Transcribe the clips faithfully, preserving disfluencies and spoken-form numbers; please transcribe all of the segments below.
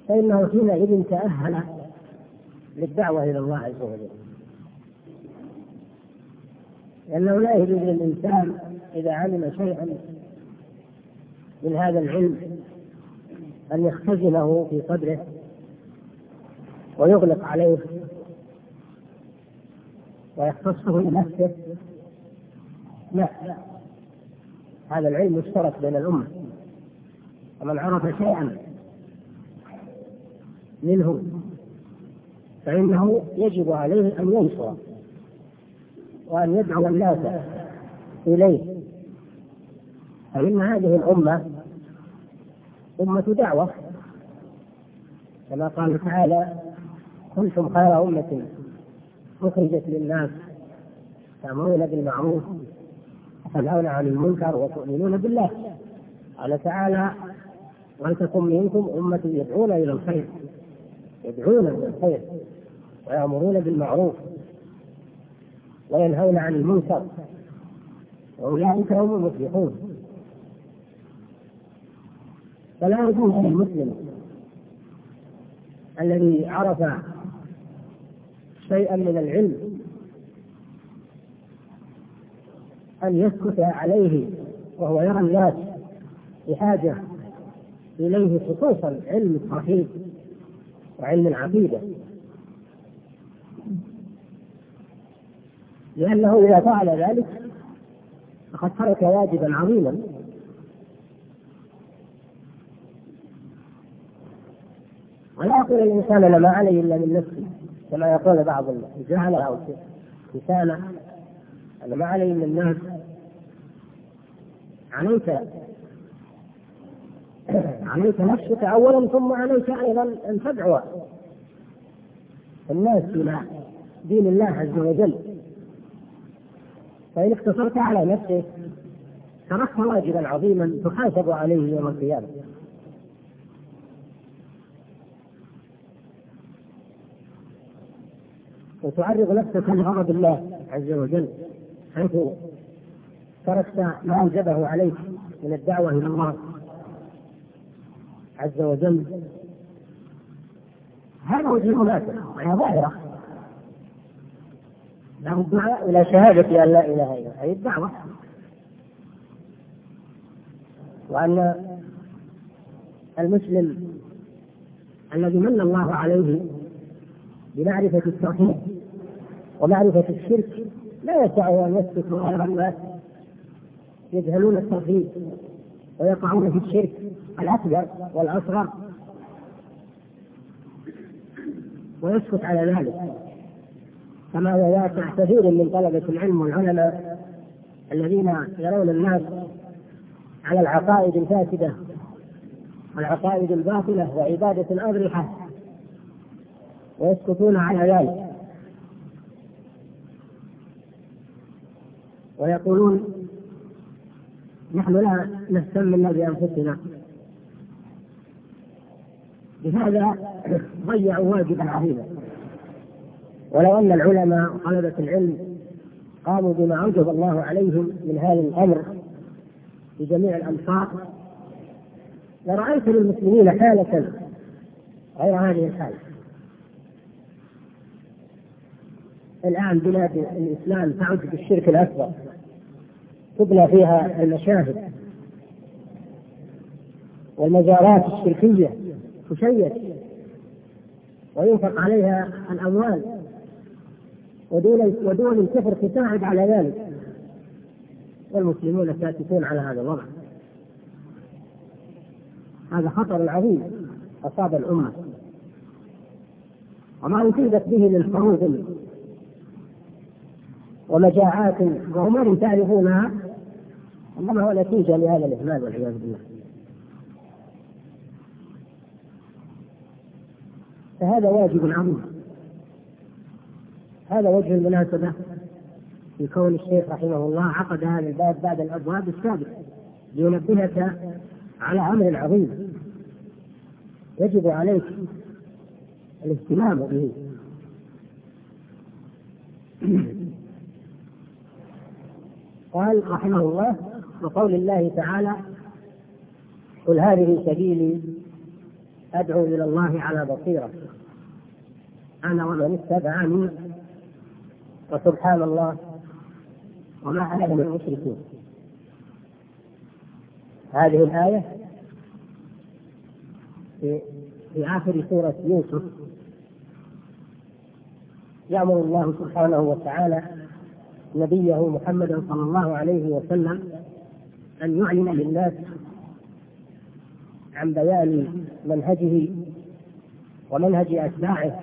فإنه حينئذ تأهل للدعوة إلى الله عز وجل، لأنه لا يجوز للإنسان إذا علم شيئا من هذا العلم أن يختزنه في صدره ويغلق عليه ويختصه لنفسه. لا، هذا العلم مشترك بين الأمة، ومن عرف شيئا منه فإنه يجب عليه أن ينشر وأن يدعو الناس إليه، فإن هذه الأمة أمة دعوة، كما قال تعالى: كنتم خير أمة أخرجت للناس تأمرون بالمعروف وتنهون عن المنكر وتؤمنون بالله. قال تعالى: ولتكن منكم أمة يدعون إلى الخير يدعون إلى الخير ويأمرون بالمعروف وينهون عن المنكر وأولئك هم المفلحون. فلا يجوز للمسلم الذي عرف شيئا من العلم أن يسكت عليه وهو يرى الناس بحاجة إليه، خصوصا علم التوحيد وعلم العقيدة، لأنه إذا فعل ذلك فقد ترك واجبا عظيما. ولا يقول الإنسان أنا ما علي إلا من نفسي، كما يقول بعض الجهلة أو الكسالى: أنا ما علي من الناس. عليك عليك نفسك أولا، ثم عليك أيضا أن تدعو الناس إلى دين الله عز وجل. فإن اقتصرت على نفسك تركت واجبا عظيما تحاسب عليه يوم القيامة. وتعرض نفسك لغضب الله عز وجل حيث تركت ما أوجبه عليك من الدعوة إلى الله عز وجل. هذا وجه المناسبة وهي ظاهرة، له الدعاء إلى شهادة أن لا إله إلا الله، أي الدعوة، وأن المسلم الذي من الله عليه بمعرفة التوحيد ومعرفة الشرك لا يسع أن يسكت غير الناس يجهلون التوحيد ويقعون في الشرك الأكبر والأصغر ويسكت على ذلك، كما هو واقع كثير من طلبة العلم والعلماء الذين يرون الناس على العقائد الفاسدة والعقائد الباطلة وعبادة الأضرحة ويسكتون على ذلك، ويقولون نحن لا نهتم إلا بأنفسنا. بهذا ضيعوا واجبا عظيما. ولو أن العلماء وطلبة العلم قاموا بما أوجب الله عليهم من هذا الأمر في جميع الأمصار لرأيت للمسلمين حالة غير هذه الحالة. الآن بلاد الإسلام تعد بالشرك الأكبر، تبنى فيها المشاهد والمزارات الشركية تشيد وينفق عليها الأموال، ودول ودول الكفر تساعد على ذلك، والمسلمون ساكتون على هذا الوضع. هذا خطر عظيم أصاب الأمة، وما أصيبت به من حروب ومجاعات وأمور تعرفونها إنما هو نتيجة لهذا الإهمال والعياذ بالله. فهذا واجب عظيم. هذا وجه المناسبة في كون الشيخ رحمه الله عقد هذا الباب بعد الأبواب السابقة لينبهك على أمر عظيم يجب عليك الاهتمام به. قال رحمه الله: وقول الله تعالى: قل هذه سبيلي أدعو إلى الله على بصيرة أنا ومن اتبعني وسبحان الله وما أنا من المشركين. هذه الآية في, في آخر سورة يوسف يأمر الله سبحانه وتعالى نبيه محمدا صلى الله عليه وسلم أن يعلن للناس عن بيان منهجه ومنهج أتباعه،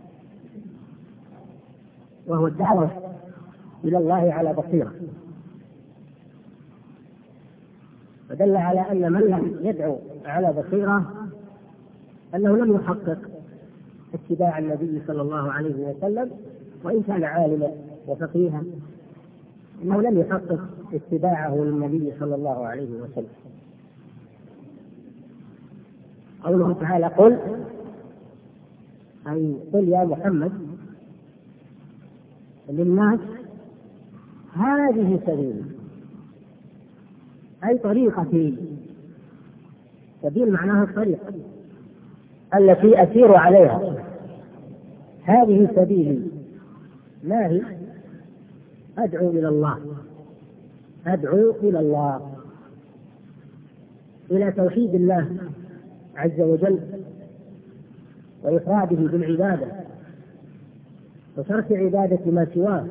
وهو الدعوة إلى الله على بصيرة. فدل على أن من لم يدعو على بصيرة أنه لم يحقق اتباع النبي صلى الله عليه وسلم، وإن كان عالما وفقيها أنه لم يحقق اتباعه للنبي صلى الله عليه وسلم. قوله تعالى قل، أي قل يا محمد للناس هذه سبيل، أي طريقتي. سبيل معناها الطريق التي أسير عليها، هذه سبيلي. ما هي؟ أدعو إلى الله، أدعو إلى الله، إلى توحيد الله عز وجل وإفراده بالعبادة وترك عبادة ما سواه،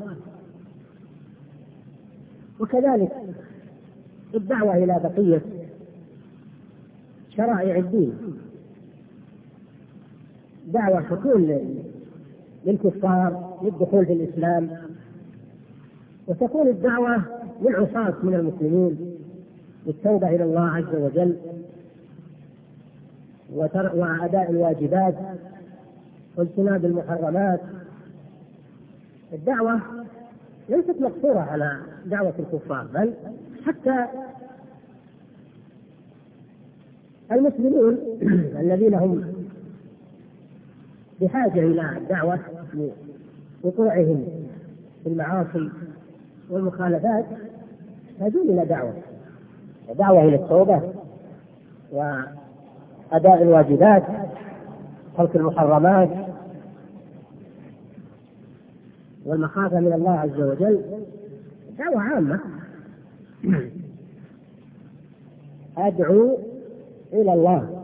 وكذلك الدعوة إلى بقية شرائع الدين، دعوة تكون للكفار للدخول في الإسلام، وتكون الدعوة للعصاة من المسلمين للتوبة إلى الله عز وجل وأداء الواجبات واجتناب المحرمات. الدعوة ليست مقصورة على دعوة الكفار، بل حتى المسلمون الذين هم بحاجة إلى الدعوة لوقوعهم في المعاصي والمخالفات يحتاجون إلى دعوة، دعوة إلى التوبة وأداء الواجبات، ترك المحرمات والمخافة من الله عز وجل، دعوة عامة. أدعو إلى الله.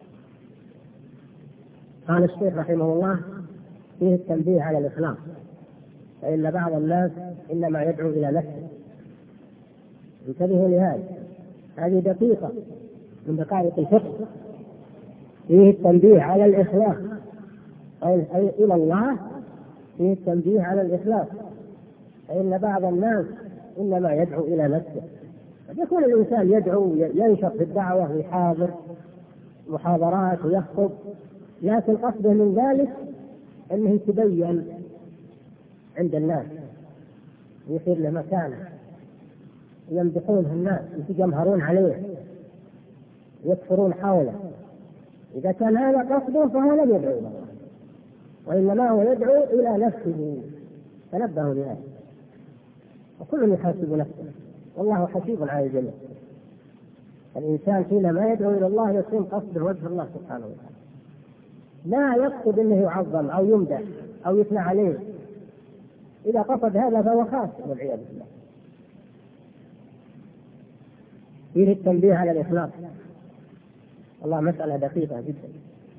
قال الشيخ رحمه الله فيه التنبيه على الإخلاص، فإن بعض الناس إنما يدعو إلى نفسه. انتبهوا لهذا، هذه دقيقة من دقائق الفقه. فيه التنبيه على الإخلاص، أي إلى الله، فيه التنبيه على الإخلاص، فإن بعض الناس إنما يدعو إلى نفسه. قد يكون الإنسان يدعو ينشط في الدعوة ويحاضر محاضرات ويخطب، لكن قصده من ذلك أنه يتبين عند الناس ويصير له مكانه، يمدحونه الناس يتجمهرون عليه يكفرون حوله. إذا كان هذا قصده فهو لم يدعو إلى الله، وإنما هو يدعو إلى نفسه. تنبهوا لهذا، وكل يحاسب نفسه والله حسيب على الجميع. الإنسان حينما يدعو إلى الله يكون قصده وجه الله سبحانه وتعالى، لا يقصد أنه يعظم أو يمدح أو يثنى عليه. إذا قصد هذا فهو خاسر والعياذ بالله. فيه التنبيه على الإخلاص، والله مسألة دقيقة جدا.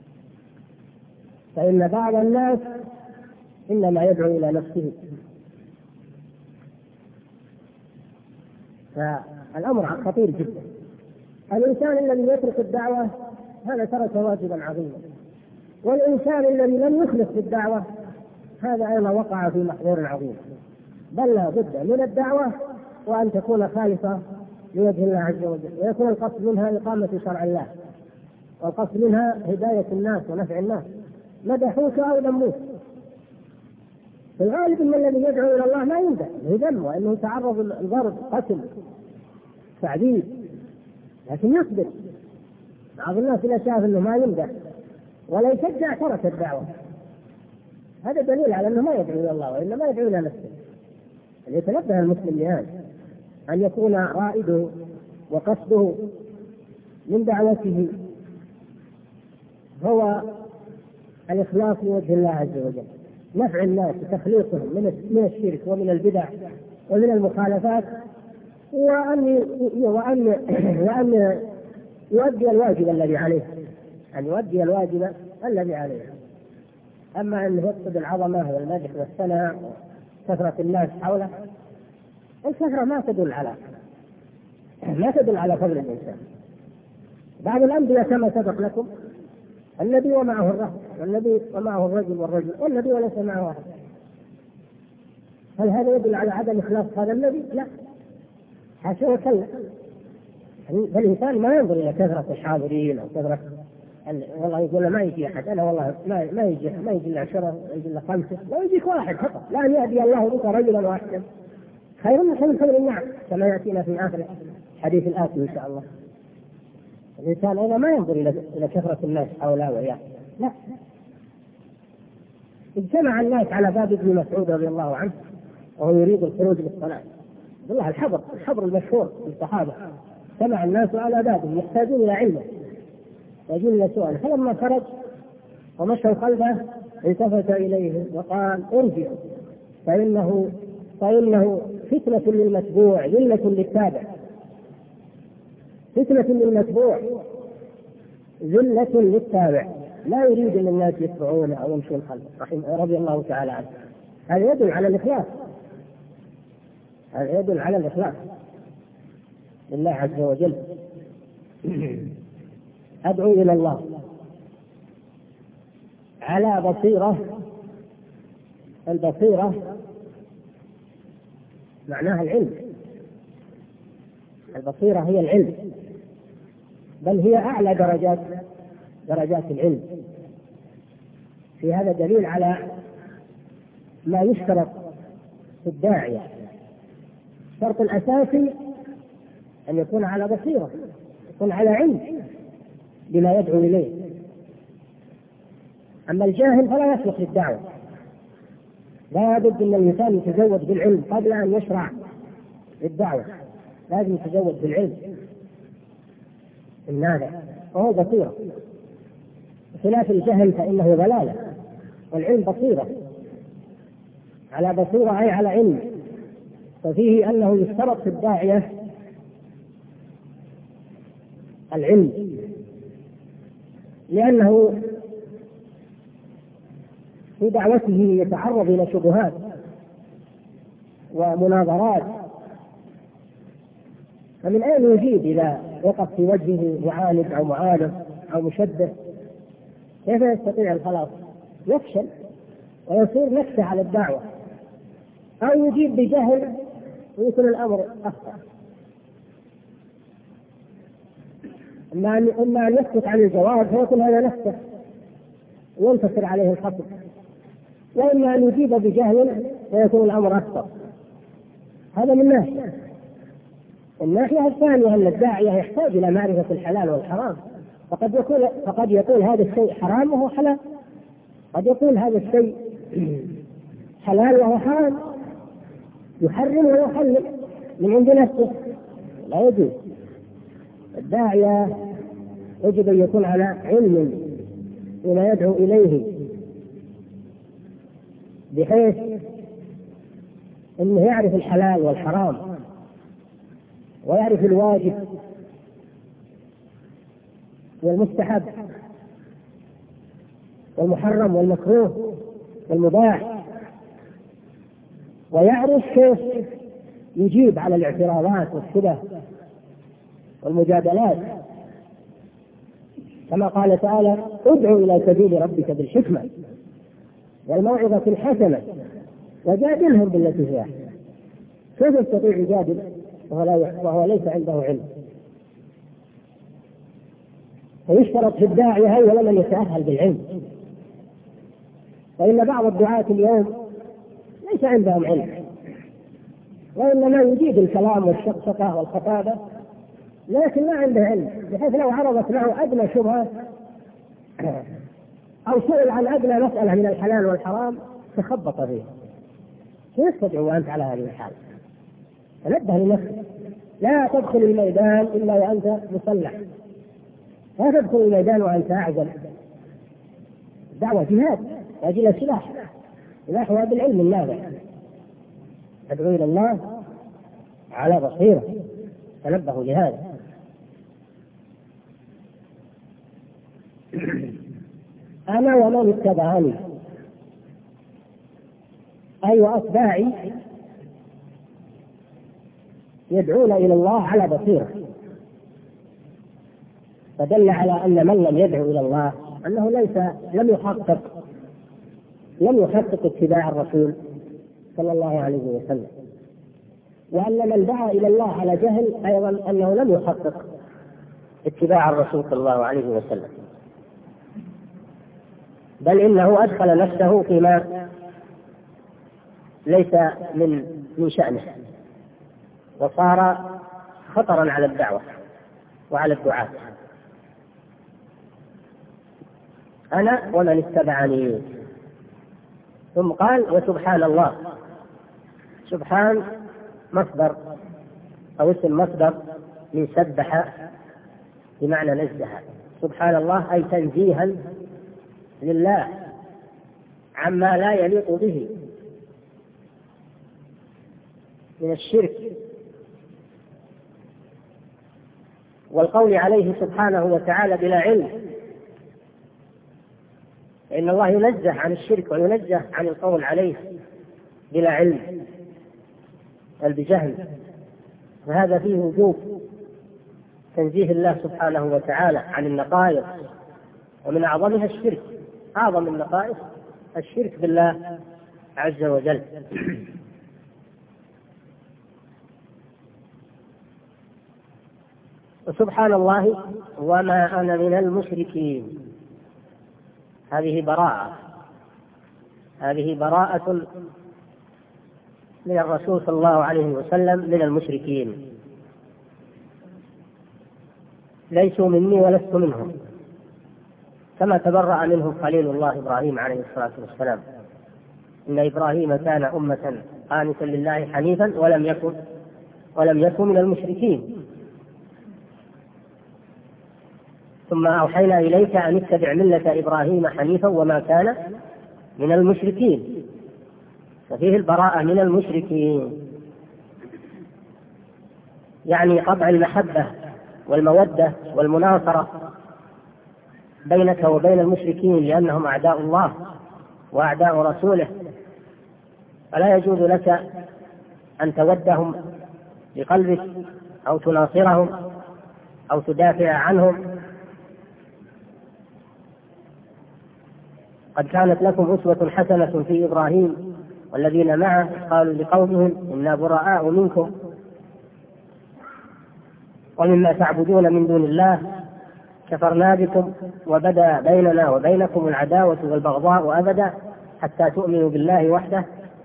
فإن بعض الناس إنما يدعو إلى نفسه، فالأمر خطير جدا. الإنسان الذي يترك الدعوة هذا ترك واجبا عظيما، والإنسان الذي لم يخلص في الدعوة هذا أيضا وقع في محظور عظيم. بل لا بد من الدعوة وأن تكون خالصة لوجه الله عز وجل، ويكون القصد منها إقامة شرع الله، والقصد منها هداية الناس ونفع الناس، مدحوك أو ذموك. في الغالب أن الذي يدعو إلى الله ما يمدح، يذم، وأنه تعرض الضرب، قتل، تعذيب، لكن يصبر. بعض الناس إذا شاف أنه ما يمدح ولا يشجع ترك الدعوة. هذا دليل على أنه ما يدعو إلى الله وإنما يدعو إلى نفسه. يتنبه المسلم لهذا، أن يكون رائده وقصده من دعوته هو الإخلاص لوجه الله عز وجل، نفع الناس وتخليصهم من الشرك ومن البدع ومن المخالفات، وأن وأن وأن يؤدي الواجب الذي عليه، أن يؤدي الواجب الذي عليه. أما أن يفقد العظمة والمدح والثناء وكثرة الناس حوله، الكثرة ما تدل على ما تدل على فضل الإنسان. بعض الأنبياء كما سبق لكم النبي ومعه الرهط، والنبي ومعه الرجل والرجل، والنبي وليس معه أحد. هل هذا يدل على عدم إخلاص هذا النبي؟ لا، حاشا وكلا. فالإنسان ما ينظر إلى كثرة الحاضرين أو كثرة والله يقول ما يجي أحد، أنا والله ما ما يجي ما يجي إلا عشرة، يجي إلا خمسة، لا يجيك واحد فقط، لا أن يهدي الله بك رجلا واحدا خير من حمل النعم، كما يأتينا في آخر حديث الآتي إن شاء الله. الإنسان أيضا ما ينظر إلى إلى كثرة الناس حوله وياه، لا. اجتمع الناس على باب ابن مسعود رضي الله عنه وهو يريد الخروج للصلاة، والله الحبر الحبر المشهور للصحابة، اجتمع الناس على بابه يحتاجون إلى علمه يجون إلى سؤال، فلما خرج ومشوا خلفه التفت إليه وقال ارجع فإنه فإنه فتنة للمتبوع ذلة للتابع، فتنة للمتبوع ذلة للتابع، لا يريد أن الناس يتبعونه أو يمشون خلفه رحمه رضي الله تعالى عنه. هذا يدل على الإخلاص، هذا يدل على الإخلاص لله عز وجل. أدعو إلى الله على بصيرة، البصيرة معناها العلم، البصيرة هي العلم، بل هي أعلى درجات درجات العلم. في هذا دليل على ما يشترط في الداعية. الشرط الأساسي أن يكون على بصيرة، يكون على علم بما يدعو إليه. أما الجاهل فلا يصلح للدعوة، لا بد أن الإنسان يتزود بالعلم قبل أن يشرع للدعوة، لازم يتزود بالعلم النافع وهو بصيرة، خلاف الجهل فإنه ضلالة، والعلم بصيرة، على بصيرة أي على علم. ففيه أنه يشترط في الداعية العلم، لأنه في دعوته يتعرض إلى شبهات ومناظرات، فمن أين يجيب إذا وقف في وجهه معاند أو معارض أو مشبه؟ كيف يستطيع الخلاص؟ يفشل ويصير نكسة على الدعوة، أو يجيب بجهل ويكون الأمر أخطأ. إما أن إما أن يسكت عن الجواب فيكون هذا نكسة وينتصر عليه الخطأ، وإما أن يجيب بجهل فيكون الأمر أخطأ. هذا من ناحية. الناحية الثانية أن الداعية يحتاج إلى معرفة الحلال والحرام، فقد يقول فقد يقول هذا الشيء حرام وهو حلال، قد يقول هذا الشيء حلال وهو حرام، يحرم ويحلل من عند نفسه، لا يجوز. الداعية يجب أن يكون على علم بما يدعو إليه، بحيث أنه يعرف الحلال والحرام ويعرف الواجب والمستحب والمحرم والمكروه والمباح، ويعرف كيف يجيب على الاعتراضات والشبه والمجادلات، كما قال تعالى ادعو إلى سبيل ربك بالحكمة والموعظة الحسنة وجادلهم بالتي هي أحسن. كيف يستطيع يجادل وهو ليس عنده علم؟ ويشترط في الداعية أولا أن يتأهل بالعلم، فإن بعض الدعاة اليوم ليس عندهم علم، وإنما يجيد الكلام والشقشقة والخطابة، لكن ما عنده علم، بحيث لو عرضت له أدنى شبهة أو سئل عن أدنى مسألة من الحلال والحرام تخبط فيه. كيف تدعو أنت على هذه الحال؟ تنبه لنفسك، لا تدخل الميدان إلا وأنت مسلح، لا تدخل الميدان وأنت أعزل الدعوة جهاد وأجل سلاح، سلاح هو بالعلم النافع، أدعو إلى الله على بصيرة، تنبهوا لهذا. أنا ومن اتبعني أي وأتباعي يدعون إلى الله على بصيرة، فدل على أن من لم يدعو إلى الله أنه ليس لم يحقق لم يحقق اتباع الرسول صلى الله عليه وسلم، وأن من دعا إلى الله على جهل أيضا أنه لم يحقق اتباع الرسول صلى الله عليه وسلم، بل إنه أدخل نفسه فيما ليس من من شأنه، وصار خطرا على الدعوة وعلى الدعاة. أنا ومن اتبعني. ثم قال وسبحان الله. سبحان مصدر أو اسم مصدر من سبح بمعنى نزه. سبحان الله أي تنزيها لله عما لا يليق به من الشرك، والقول عليه سبحانه وتعالى بلا علم، فإن الله ينزه عن الشرك وينزه عن القول عليه بلا علم بل بجهل، وهذا فيه وجوب تنزيه الله سبحانه وتعالى عن النقائص، ومن أعظمها الشرك، أعظم النقائص الشرك بالله عز وجل. وسبحان الله وما أنا من المشركين. هذه براءة هذه براءة من الرسول صلى الله عليه وسلم من المشركين، ليسوا مني ولست منهم، كما تبرأ منهم خليل الله إبراهيم عليه الصلاة والسلام. إن إبراهيم كان أمة قانتا لله حنيفا ولم يكن ولم يكن من المشركين. ثم أوحينا إليك أن اتبع ملة إبراهيم حنيفا وما كان من المشركين، ففيه البراءة من المشركين، يعني قطع المحبة والمودة والمناصرة بينك وبين المشركين، لأنهم أعداء الله وأعداء رسوله، فلا يجوز لك أن تودهم بقلبك أو تناصرهم أو تدافع عنهم. قد كانت لكم أسوة حسنة في إبراهيم والذين معه قالوا لقومهم إنا براء منكم ومما تعبدون من دون الله كفرنا بكم وبدا بيننا وبينكم العداوة والبغضاء أبدا حتى تؤمنوا بالله وحده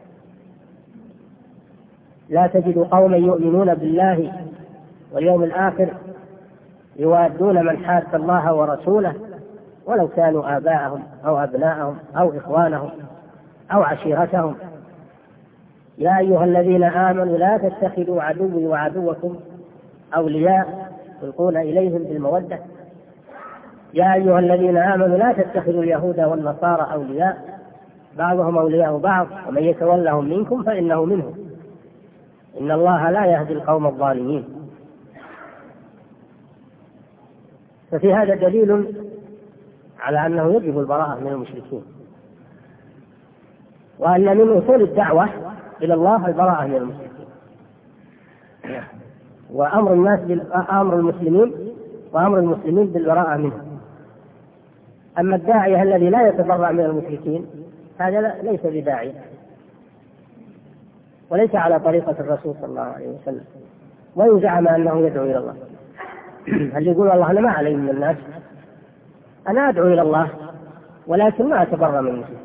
لا تجد قوما يؤمنون بالله واليوم الآخر يوادون من حاد الله ورسوله ولو كانوا آباءهم أو أبناءهم أو إخوانهم أو عشيرتهم. يا أيها الذين آمنوا لا تتخذوا عدوي وعدوكم أولياء تلقون إليهم بالمودة. يا أيها الذين آمنوا لا تتخذوا اليهود والنصارى أولياء بعضهم أولياء بعض ومن يتولهم منكم فإنه منهم إن الله لا يهدي القوم الظالمين. ففي هذا دليل على أنه يجب البراءة من المشركين، وأن من أصول الدعوة إلى الله البراءة من المشركين، وأمر الناس أمر المسلمين وأمر المسلمين بالبراءة منهم. أما الداعية الذي لا يتبرأ من المشركين هذا ليس بداعية وليس على طريقة الرسول صلى الله عليه وسلم، وإن زعم أنه يدعو إلى الله. هل يقول الله أنا ما علي من الناس، أنا أدعو إلى الله ولكن ما أتبرأ من المشركين،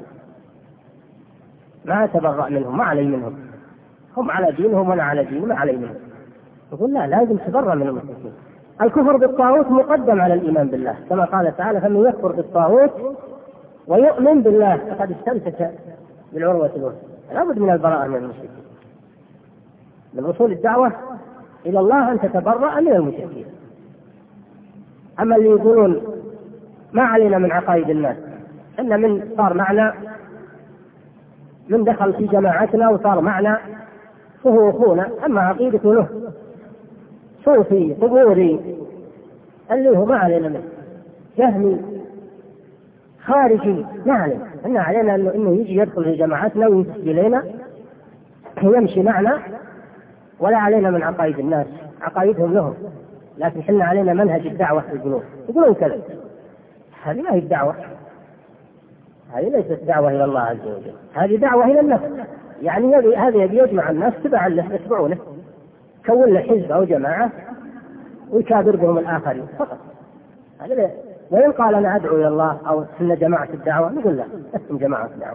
ما أتبرأ منهم، ما علي منهم، هم على دينهم وأنا على ديني، ما علي منهم. يقول لا، لازم تبرأ من المشركين. الكفر بالطاغوت مقدم على الإيمان بالله، كما قال تعالى فمن يكفر بالطاغوت ويؤمن بالله فقد استمسك بالعروة الوثقى. لابد من البراءة من المشركين. من أصول الدعوة إلى الله أن تتبرأ من المشركين. أما اللي يقولون ما علينا من عقائد الناس، إن من صار معنا من دخل في جماعتنا وصار معنا فهو أخونا، أما عقيدته له صوفي قبوري اللي هو ما علينا منه، جهمي خارجي ما علينا، إن علينا إنه, إنه يجي يدخل في جماعتنا ويمشي إلينا ويمشي معنا، ولا علينا من عقائد الناس، عقائدهم لهم، لكن حنا علينا منهج الدعوة في القلوب. يقولون كذا، هذه ما هي الدعوة، هذه ليست دعوة إلى الله عز وجل، هذه دعوة إلى النفس. يعني هذا يبي يجمع الناس تبعا له يتبعونه، كون له حزب أو جماعة ويكابر بهم الآخرين فقط. هذا وإن قال أنا أدعو إلى الله أو إن جماعة الدعوة، نقول لا، اسم جماعة الدعوة.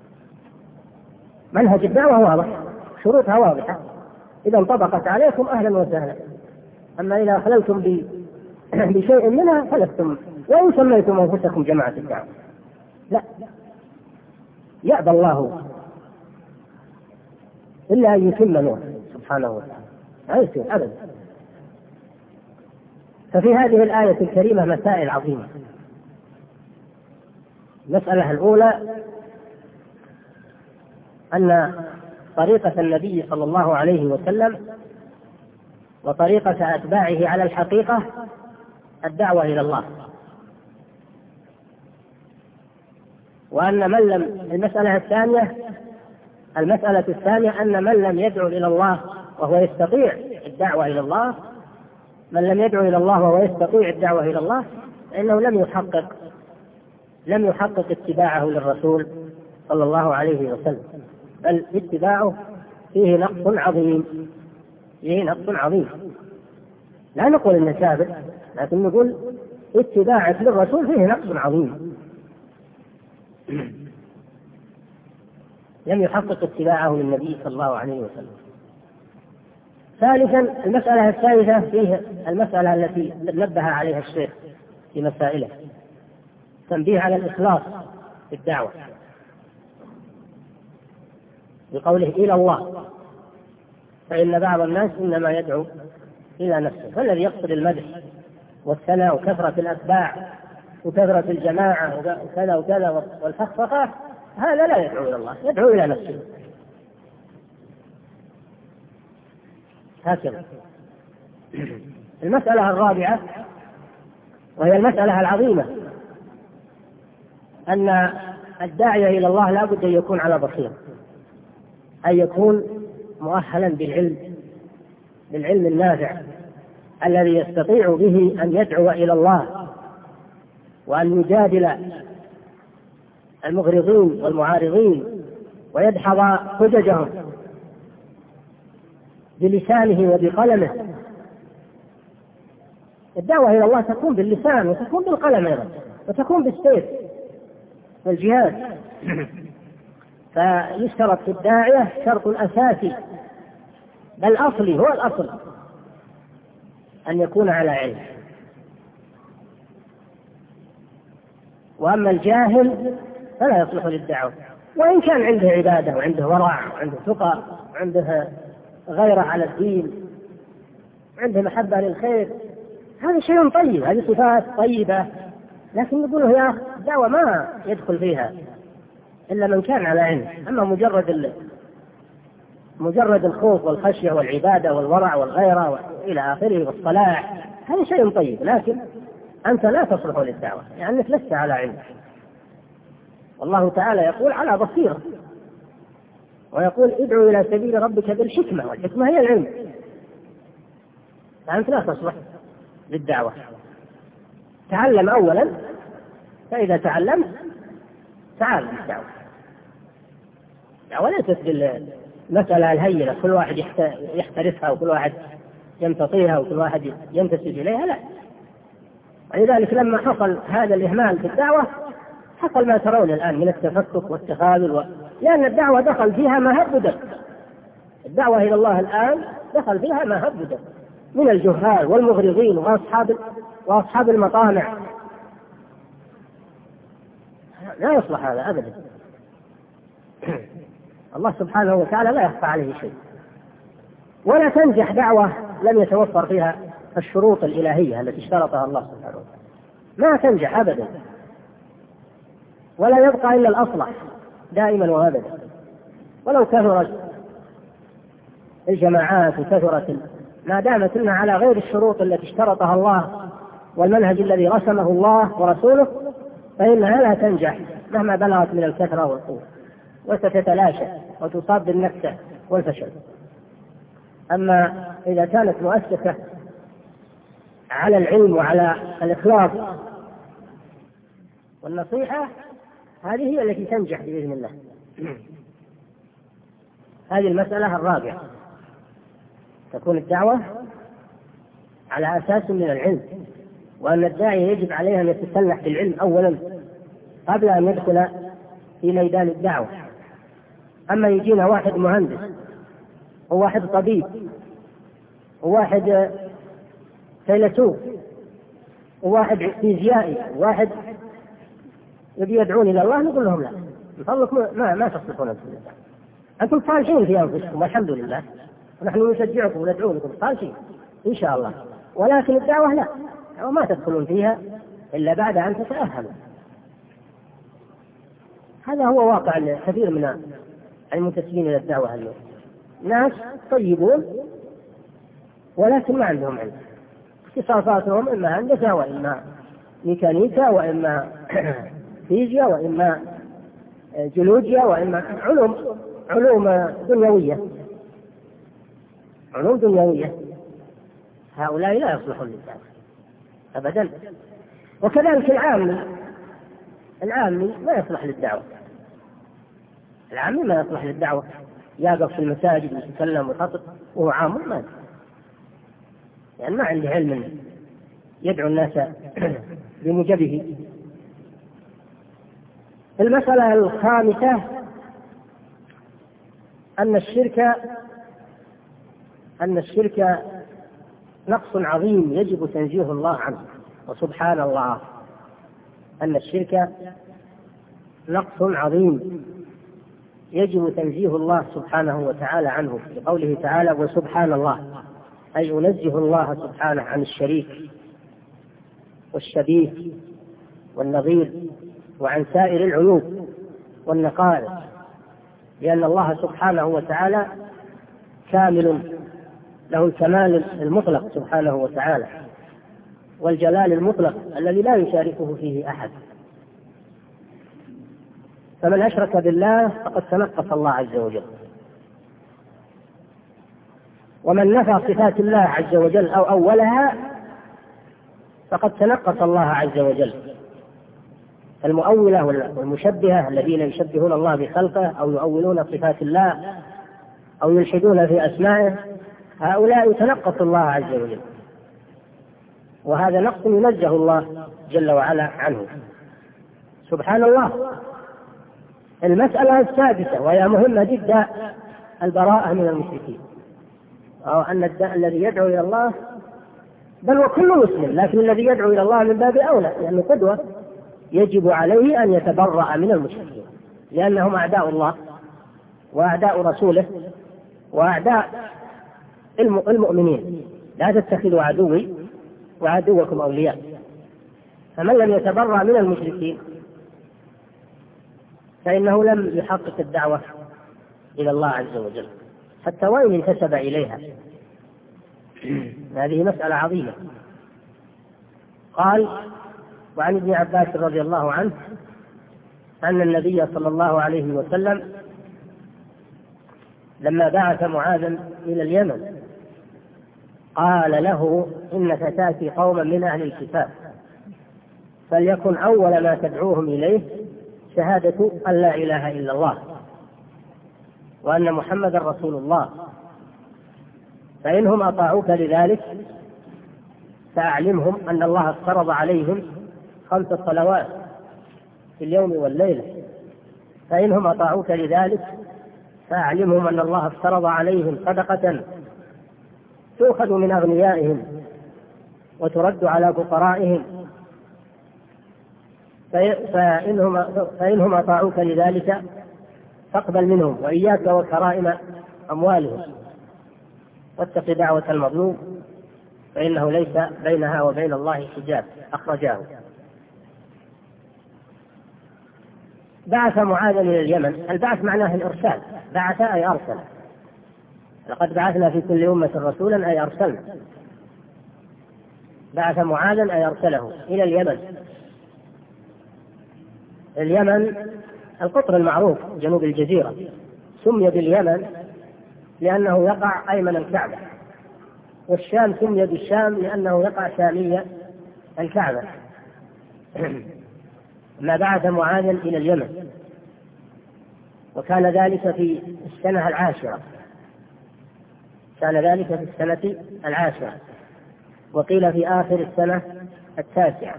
منهج الدعوة واضح، شروطها واضحة، إذا انطبقت عليكم أهلا وسهلا، أما إذا خللتم بشيء منها فلستم، وإن سميتم أنفسكم جماعة الدعوة لا، يأبى الله إلا أن يتم نوره سبحانه وتعالى، لا يصير أبدا. ففي هذه الآية الكريمة مسائل عظيمة. المسألة الأولى أن طريقة النبي صلى الله عليه وسلم وطريقة أتباعه على الحقيقة الدعوة إلى الله، وأن من لم المسألة الثانية المسألة الثانية أن من لم يدعو إلى الله وهو يستطيع الدعوة إلى الله من لم يدعو إلى الله وهو يستطيع الدعوة إلى الله فإنه لم يحقق لم يحقق اتباعه للرسول صلى الله عليه وسلم، بل اتباعه فيه نقص عظيم فيه نقص عظيم لا نقول إنه كافر، لكن نقول اتباعك للرسول فيه نقص عظيم، لم يحقق اتباعه للنبي صلى الله عليه وسلم. ثالثا المسألة الثالثة فيه المسألة التي نبه عليها الشيخ في مسائله، تنبيه على الإخلاص في الدعوة بقوله إلى الله، فإن بعض الناس إنما يدعو إلى نفسه، فالذي يقصد المدح والثناء وكثرة الأتباع وكثرة الجماعة وكذا وكذا والفخفخة هذا لا يدعو إلى الله، يدعو إلى نفسه. هكذا. المسألة الرابعة وهي المسألة العظيمة أن الداعية إلى الله لا بد أن يكون على بصيرة، أن يكون مؤهلا بالعلم بالعلم النافع الذي يستطيع به أن يدعو إلى الله وأن يجادل المغرضين والمعارضين ويدحض حججهم بلسانه وبقلمه. الدعوة إلى الله تكون باللسان وتكون بالقلم أيضا وتكون بالسيف والجهاد. فيشترط في الداعية شرط أساسي بل أصلي، هو الأصل أن يكون على علم. وأما الجاهل فلا يصلح للدعوة، وإن كان عنده عبادة وعنده ورع وعنده ثقة وعنده غيرة على الدين وعنده محبة للخير، هذا شيء طيب، هذه صفات طيبة، لكن نقوله يا أخي الدعوة ما يدخل فيها إلا من كان على علم. أما مجرد مجرد الخوف والخشية والعبادة والورع والغيرة إلى آخره والصلاح هذا شيء طيب، لكن أنت لا تصلح للدعوة لأنك يعني لست على علم. والله تعالى يقول على بصيرة، ويقول ادعو إلى سبيل ربك بالحكمة، والحكمة هي العلم، فأنت لا تصلح للدعوة. تعلم أولا، فإذا تعلمت تعال للدعوة. الدعوة ليست بالمسألة الهينة كل واحد يحترفها وكل واحد يمتطيها وكل واحد ينتسب إليها، لا. ولذلك لما حصل هذا الإهمال في الدعوة حصل ما ترون الآن من التفكك والتخاذل و... لأن الدعوة دخل فيها ما هب ودب. الدعوة إلى الله الآن دخل فيها ما هب ودب من الجهال والمغرضين وأصحاب وأصحاب المطامع. لا يصلح هذا أبدا. الله سبحانه وتعالى لا يخفى عليه شيء، ولا تنجح دعوة لم يتوفر فيها الشروط الإلهية التي اشترطها الله سبحانه وتعالى، ما تنجح أبدا. ولا يبقى إلا الأصلح دائما وأبدا. ولو كثرت الجماعات وكثرت ما دامت إنها على غير الشروط التي اشترطها الله والمنهج الذي رسمه الله ورسوله فإنها لا تنجح مهما بلغت من الكثرة والقوة، وستتلاشى وتصاب بالنكسة والفشل. أما إذا كانت مؤسسة على العلم وعلى الإخلاص والنصيحة هذه هي التي تنجح بإذن الله. هذه المسألة الرابعة، تكون الدعوة على أساس من العلم، وأن الداعي يجب عليه أن يتسلح بالعلم أولا قبل أن يدخل في ميدان الدعوة. أما يجينا واحد مهندس وواحد طبيب وواحد فيلسوف وواحد فيزيائي وواحد يبي يدعون إلى الله، نقول لهم لا، نفضلكم ما ما تصلحون أنتم، أنتم صالحين في أنفسكم والحمد لله، ونحن نشجعكم وندعو لكم صالحين إن شاء الله، ولكن الدعوة لا، وما تدخلون فيها إلا بعد أن تتأهلوا. هذا هو واقع كثير من المنتسبين إلى الدعوة اليوم، ناس طيبون ولكن ما عندهم علم، اختصاصاتهم إما هندسة وإما ميكانيكا وإما فيزياء وإما جيولوجيا وإما علوم علوم دنيوية علوم دنيوية هؤلاء لا يصلحون للدعوة أبدا. وكذلك العامي العامي ما يصلح للدعوة، العامي ما يصلح للدعوة، يقف في المساجد ويتكلم ويخطب وهو عام ما يعني ما عنده علم يدعو الناس بموجبه. المسألة الخامسة أن الشرك أن الشرك نقص عظيم يجب تنزيه الله عنه، وسبحان الله أن الشرك نقص عظيم يجب تنزيه الله سبحانه وتعالى عنه، بقوله تعالى وسبحان الله، أي ينزه الله سبحانه عن الشريك والشبيه والنظير وعن سائر العيوب والنقائص، لأن الله سبحانه وتعالى كامل، له الكمال المطلق سبحانه وتعالى والجلال المطلق الذي لا يشاركه فيه أحد. فمن أشرك بالله فقد تنقص الله عز وجل، ومن نفى صفات الله عز وجل أو أولها فقد تنقص الله عز وجل. المؤولة والمشبهة الذين يشبهون الله بخلقه أو يؤولون صفات الله أو يلحدون في أسمائه، هؤلاء يتنقص الله عز وجل، وهذا نقص ينزه الله جل وعلا عنه سبحان الله. المسألة السادسة وهي مهمة جدا، البراءة من المشركين، أو أن الذي يدعو إلى الله بل وكل مسلم، لكن الذي يدعو إلى الله من باب أولى لأنه يعني قدوة، يجب عليه أن يتبرأ من المشركين لأنهم أعداء الله وأعداء رسوله وأعداء المؤمنين. لا تتخذوا عدوي وعدوكم أولياء. فمن لم يتبرأ من المشركين فإنه لم يحقق الدعوة إلى الله عز وجل حتى وإن انتسب إليها. هذه مسألة عظيمة. قال وعن ابن عباس رضي الله عنه أن النبي صلى الله عليه وسلم لما بعث معاذا إلى اليمن قال له إنك تأتي قوما من أهل الكتاب فليكن أول ما تدعوهم إليه شهادة أن لا إله إلا الله وأن محمد رسول الله، فإنهم أطاعوك لذلك فأعلمهم أن الله افترض عليهم خمس صلوات في اليوم والليلة، فإنهم أطاعوك لذلك فأعلمهم أن الله افترض عليهم صدقة تؤخذ من أغنيائهم وترد على فقرائهم، فإنهم, فإنهم أطاعوك لذلك فاقبل منهم وإياك وكرائم أموالهم واتق دعوة المظلوم فإنه ليس بينها وبين الله حجاب. أخرجاه. بعث معاذا إلى اليمن. البعث معناه الإرسال، بعث أي أرسل، لقد بعثنا في كل أمة رسولا أي أرسلنا. بعث معاذا أي أرسله إلى اليمن. اليمن القطر المعروف جنوب الجزيرة، سمي باليمن لأنه يقع أيمن الكعبة، والشام سمي بالشام لأنه يقع شامية الكعبة. ما بعث معاذا إلى اليمن، وكان ذلك في السنة العاشرة، كان ذلك في السنة العاشرة، وقيل في آخر السنة التاسعة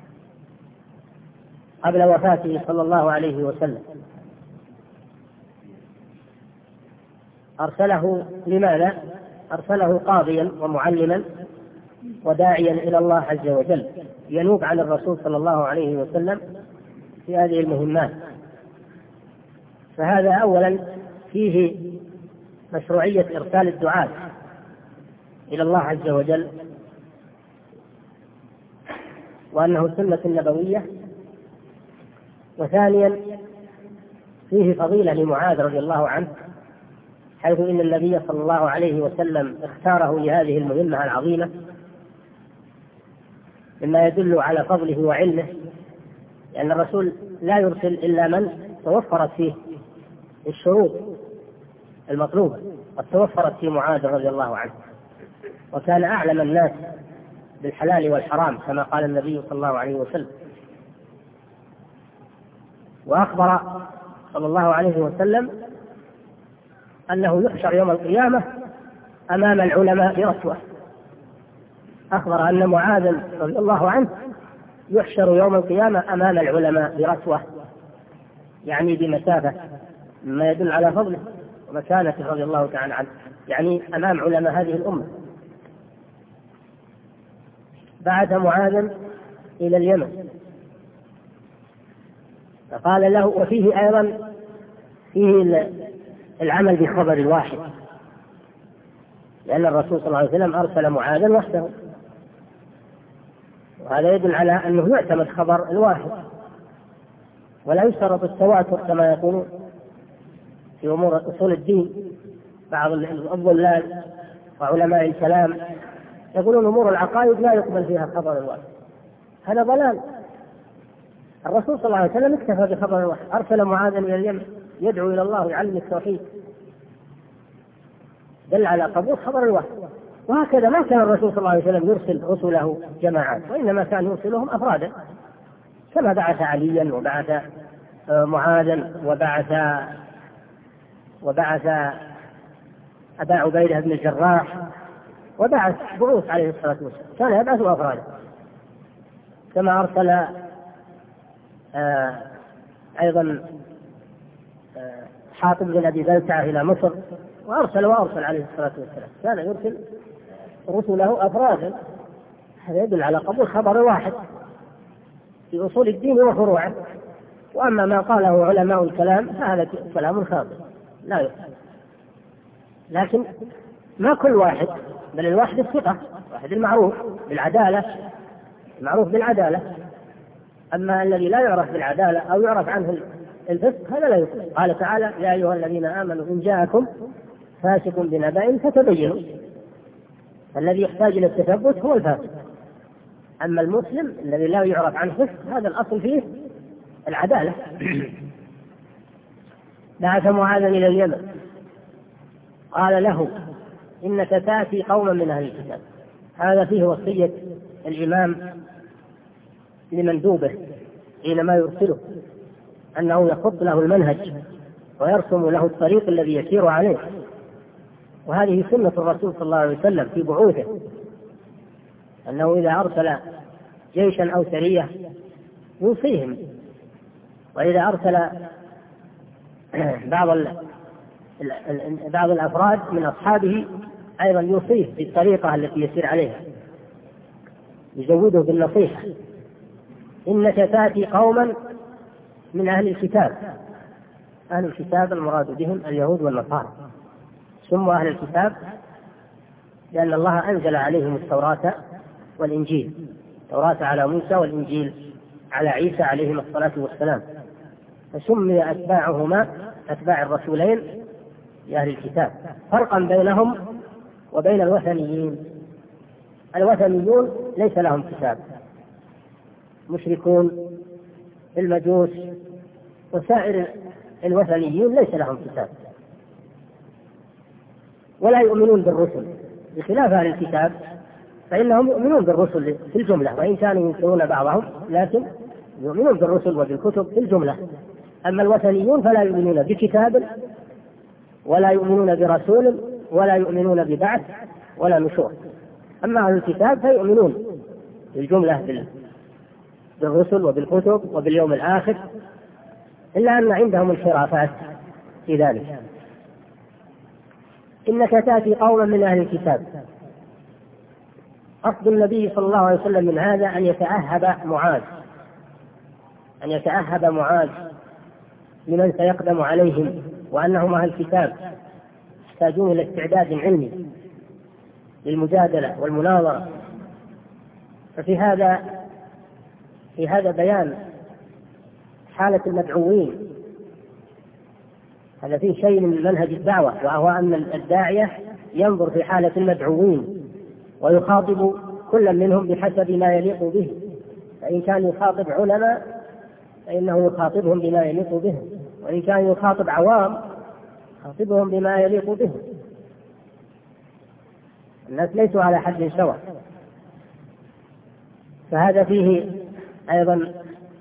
قبل وفاته صلى الله عليه وسلم. أرسله لماذا؟ أرسله قاضيا ومعلما وداعيا إلى الله عز وجل، ينوب عن الرسول صلى الله عليه وسلم في هذه المهمات. فهذا أولا فيه مشروعية إرسال الدعاة إلى الله عز وجل، وأنه سنة نبوية. وثانيا فيه فضيلة لمعاذ رضي الله عنه، حيث إن النبي صلى الله عليه وسلم اختاره لهذه المهمة العظيمة، مما يدل على فضله وعلمه، لأن الرسول لا يرسل إلا من توفرت فيه الشروط المطلوبة، قد توفرت في معاذ رضي الله عنه، وكان أعلم الناس بالحلال والحرام كما قال النبي صلى الله عليه وسلم. وأخبر صلى الله عليه وسلم أنه يحشر يوم القيامة أمام العلماء برتوة. أخبر أن معاذ رضي الله عنه يحشر يوم القيامة أمام العلماء برتوة، يعني بمسافة، ما يدل على فضله ومكانته رضي الله تعالى عنه، يعني أمام علماء هذه الأمة. بعث معاذا إلى اليمن، فقال له، وفيه أيضا فيه العمل بخبر الواحد، لأن الرسول صلى الله عليه وسلم أرسل معاذا وحده، وهذا يدل على أنه يعتمد خبر الواحد، ولا يشترط التواتر كما يقولون في أمور أصول الدين بعض الضلال وعلماء الكلام، يقولون أمور العقائد لا يقبل فيها خبر الواحد، هذا ضلال. الرسول صلى الله عليه وسلم اكتفى بخبر الواحد، أرسل معاذا إلى اليمن يدعو إلى الله ويعلم التوحيد، دل على قبول خبر الواحد. وهكذا ما كان الرسول صلى الله عليه وسلم يرسل رسله جماعات، وإنما كان يرسلهم أفرادا، كما بعث عليا وبعث معاذا وبعث وبعث أبا عبيدة بن الجراح، وبعث بعوث عليه الصلاة والسلام، كان يبعث أفرادا. كما أرسل آه أيضا آه حاطب بن أبي بلتعة إلى مصر، وأرسل وأرسل عليه الصلاة والسلام، كان يرسل رسله أفرادا. هذا يدل على قبول خبر واحد في أصول الدين وفروعه. وأما ما قاله علماء الكلام فهذا كلام خاطئ لا يقبل. لكن ما كل واحد، بل الواحد الثقة، واحد المعروف بالعدالة، المعروف بالعدالة. أما الذي لا يعرف بالعدالة أو يعرف عنه الفسق هذا لا يقبل. قال تعالى: يا أيها الذين آمنوا إن جاءكم فاسق بنبأ فتبينوا. الذي يحتاج إلى التثبت هو الفاسق. أما المسلم الذي لا يعرف عنه فسق هذا الأصل فيه العدالة. بعث معاذا إلى اليمن، قال له: إنك تأتي قوما من أهل الكتاب. هذا فيه وصية الإمام لمندوبه حينما يرسله، أنه يخط له المنهج ويرسم له الطريق الذي يسير عليه. وهذه سنة الرسول صلى الله عليه وسلم في بعوثه، أنه إذا أرسل جيشا أو سرية يوصيهم، وإذا أرسل بعض بعض الأفراد من أصحابه أيضا يوصيه بالطريقة التي يسير عليها، يزوده بالنصيحة. إنك تأتي قوما من أهل الكتاب. أهل الكتاب المراد بهم اليهود والنصارى، سموا أهل الكتاب لأن الله أنزل عليهم التوراة والإنجيل، التوراة على موسى والإنجيل على عيسى عليهم الصلاة والسلام. فسمي أتباعهما أتباع الرسولين لأهل الكتاب، فرقا بينهم وبين الوثنيين. الوثنيون ليس لهم كتاب، مشركون المجوس وسائر الوثنيين ليس لهم كتاب ولا يؤمنون بالرسل، بخلاف أهل الكتاب فإنهم يؤمنون بالرسل في الجملة، وإن كانوا ينكرون بعضهم لكن يؤمنون بالرسل وبالكتب في الجملة. أما الوثنيون فلا يؤمنون بكتاب ولا يؤمنون برسول ولا يؤمنون ببعث ولا نشور. أما أهل الكتاب فيؤمنون بالجملة بالرسل وبالكتب وباليوم الآخر، إلا أن عندهم انحرافات في ذلك. إنك تأتي قوما من أهل الكتاب. قصد النبي صلى الله عليه وسلم من هذا أن يتأهب معاذ أن يتأهب معاذ لمن سيقدم عليهم، وأنهم أهل الكتاب يحتاجون إلى استعداد علمي للمجادلة والمناظرة. ففي هذا في هذا بيان حالة المدعوين. هذا فيه شيء من منهج الدعوة، وهو أن الداعية ينظر في حالة المدعوين ويخاطب كل منهم بحسب ما يليق به. فإن كان يخاطب علماء فإنه يخاطبهم بما يليق بهم، وإن كان يخاطب عوام يخاطبهم بما يليق بهم. الناس ليسوا على حد سواء. فهذا فيه أيضا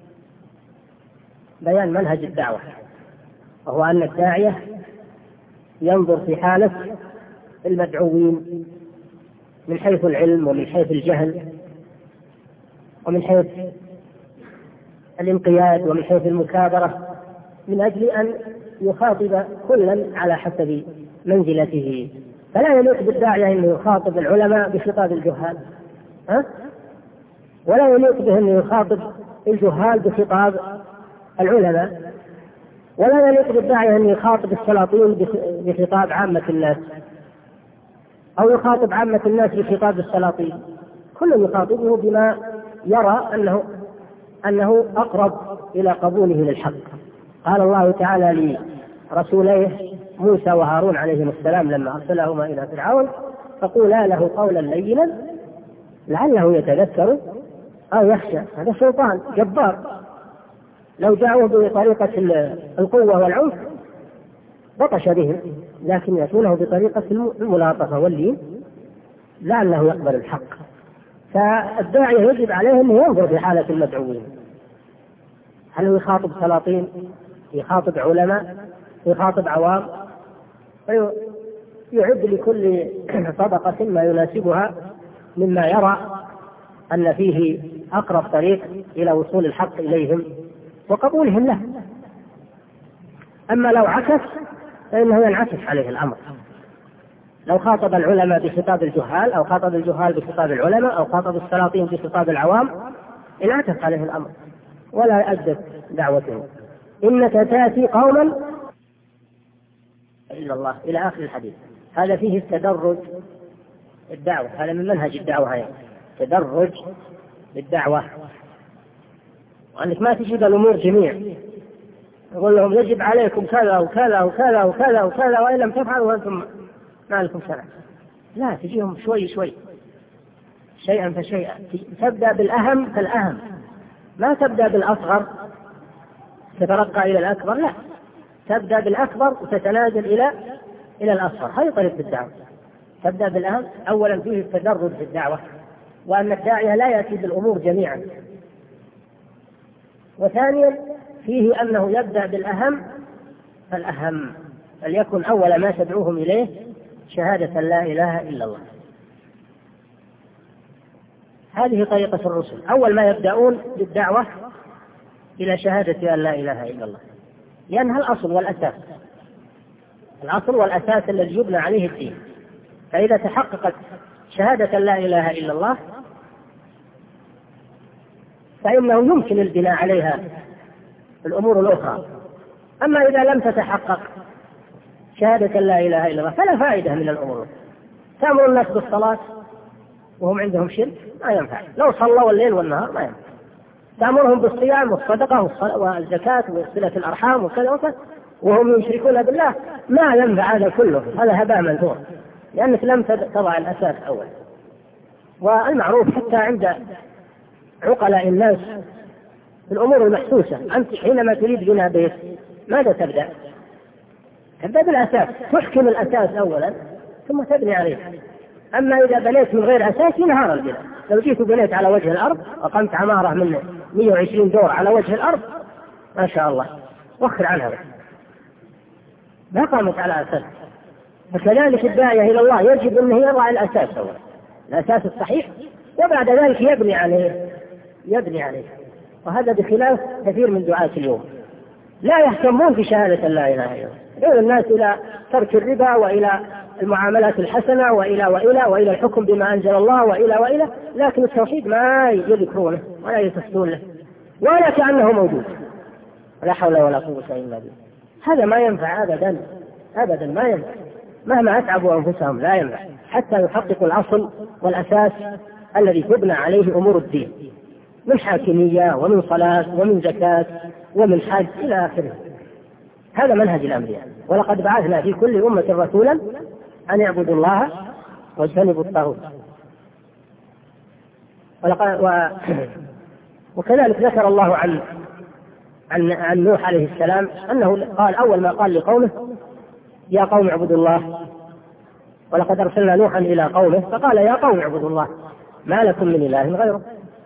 بيان منهج الدعوة، وهو أن الداعية ينظر في حالة المدعوين من حيث العلم ومن حيث الجهل ومن حيث الانقياد ومن حيث المكابرة، من أجل أن يخاطب كلا على حسب منزلته. فلا يليق بالداعية أن يخاطب العلماء بخطاب الجهال، ها؟ ولا يليق به أن يخاطب الجهال بخطاب العلماء، ولا يليق بالداعية أن يخاطب السلاطين بخطاب عامة الناس، أو يخاطب عامة الناس بخطاب السلاطين. كل يخاطبه بما يرى أنه أنه أقرب إلى قبوله للحق. قال الله تعالى لرسوليه موسى وهارون عليهم السلام لما أرسلهما إلى فرعون: فقولا له قولا لينا لعله يتذكر أو يخشى. هذا شيطان جبار، لو جاءوه بطريقة القوة والعنف بطش بهم، لكن يأتونه بطريقة الملاطفة واللين لعله يقبل الحق. فالداعية يجب عليه أن ينظر في حالة المدعوين، هل هو يخاطب سلاطين، يخاطب علماء، يخاطب عوام، ويعد لكل طبقة ما يناسبها مما يرى أن فيه أقرب طريق إلى وصول الحق إليهم وقبولهم له. أما لو عكس فإنه ينعكس عليه الأمر. لو خاطب العلماء بخطاب الجهال، أو خاطب الجهال بخطاب العلماء، أو خاطب السلاطين بخطاب العوام، انعكس عليه الأمر ولا أجدت دعوته. إنك تأتي قوما إلا الله إلى آخر الحديث. هذا فيه التدرج الدعوة، هذا من منهج الدعوة، هي تدرج بالدعوة، وأنك ما تجيب الأمور جميع يقول لهم يجب عليكم كذا وكذا وكذا وكذا وكذا، وإن لم تفعلوا وأنتم ما لكم سنة. لا، تجيهم شوي شوي، شيئا فشيئا. تبدأ بالأهم فالأهم، ما تبدأ بالأصغر تترقى إلى الأكبر، لا، تبدأ بالأكبر وتتنازل إلى إلى الأصغر. هذه طريقة الدعوة، تبدأ بالأهم. أولا فيه التدرج في الدعوة، وأن الداعية لا يأتي بالأمور جميعا. وثانيا فيه أنه يبدأ بالأهم فالأهم، فليكن أول ما تدعوهم إليه شهادة لا إله إلا الله. هذه طريقة الرسل، أول ما يبدأون بالدعوة إلى شهادة أن لا إله إلا الله، لأنها الأصل والأساس، الأصل والأساس الذي يبنى عليه الدين. فإذا تحققت شهادة لا إله إلا الله فإنه يمكن البناء عليها الأمور الأخرى. أما إذا لم تتحقق شهادة لا إله إلا الله فلا فائدة من الأمور. تأمر الناس بالصلاة وهم عندهم شرك ما ينفع، لو صلوا الليل والنهار ما ينفع، تأمرهم بالصيام والصدقة والزكاة وصلة الأرحام وكذا وكذا وهم يشركون بالله، ما ينفع هذا كله، هذا هباء منثور، لأنك لم تضع الأساس أولا. والمعروف حتى عند عقلاء الناس في الأمور المحسوسة، أنت حينما تريد بناء بيت ماذا تبدأ؟ تبدأ بالأساس، تحكم الأساس أولا ثم تبني عليه. أما إذا بنيت من غير أساس ينهار البناء. لو جيت بنيت على وجه الأرض أقمت عمارة من مئة وعشرين دور على وجه الأرض ما شاء الله وخر عنها ما قامت على أساس. فكذلك الداعية إلى الله يجب أنه يضع الأساس أولا، الأساس الصحيح، وبعد ذلك يبني عليه يبني عليه. وهذا بخلاف كثير من دعاة اليوم، لا يهتمون في شهادة لا إله إلا الله، يدعون الناس إلى ترك الربا وإلى المعاملات الحسنة وإلى وإلى وإلى الحكم بما أنزل الله وإلى وإلى، لكن التوحيد ما يذكرونه ولا يتفسون له ولا كأنه موجود. لا حول ولا قوة إلا بالله. هذا ما ينفع أبدا أبدا، ما ينفع مهما أتعبوا أنفسهم، لا ينفع حتى يحققوا الأصل والأساس الذي تبنى عليه أمور الدين من حاكمية ومن صلاة ومن زكاة ومن حج إلى آخره. هذا منهج الأنبياء. ولقد بعثنا في كل أمة رسولا أن يعبدوا الله واجتنبوا الطاغوت. و... وكذلك ذكر الله عن عن عن نوح عليه السلام أنه قال أول ما قال لقومه يا قوم اعبدوا الله، ولقد أرسلنا نوحا إلى قومه فقال يا قوم اعبدوا الله ما لكم من إله غيره.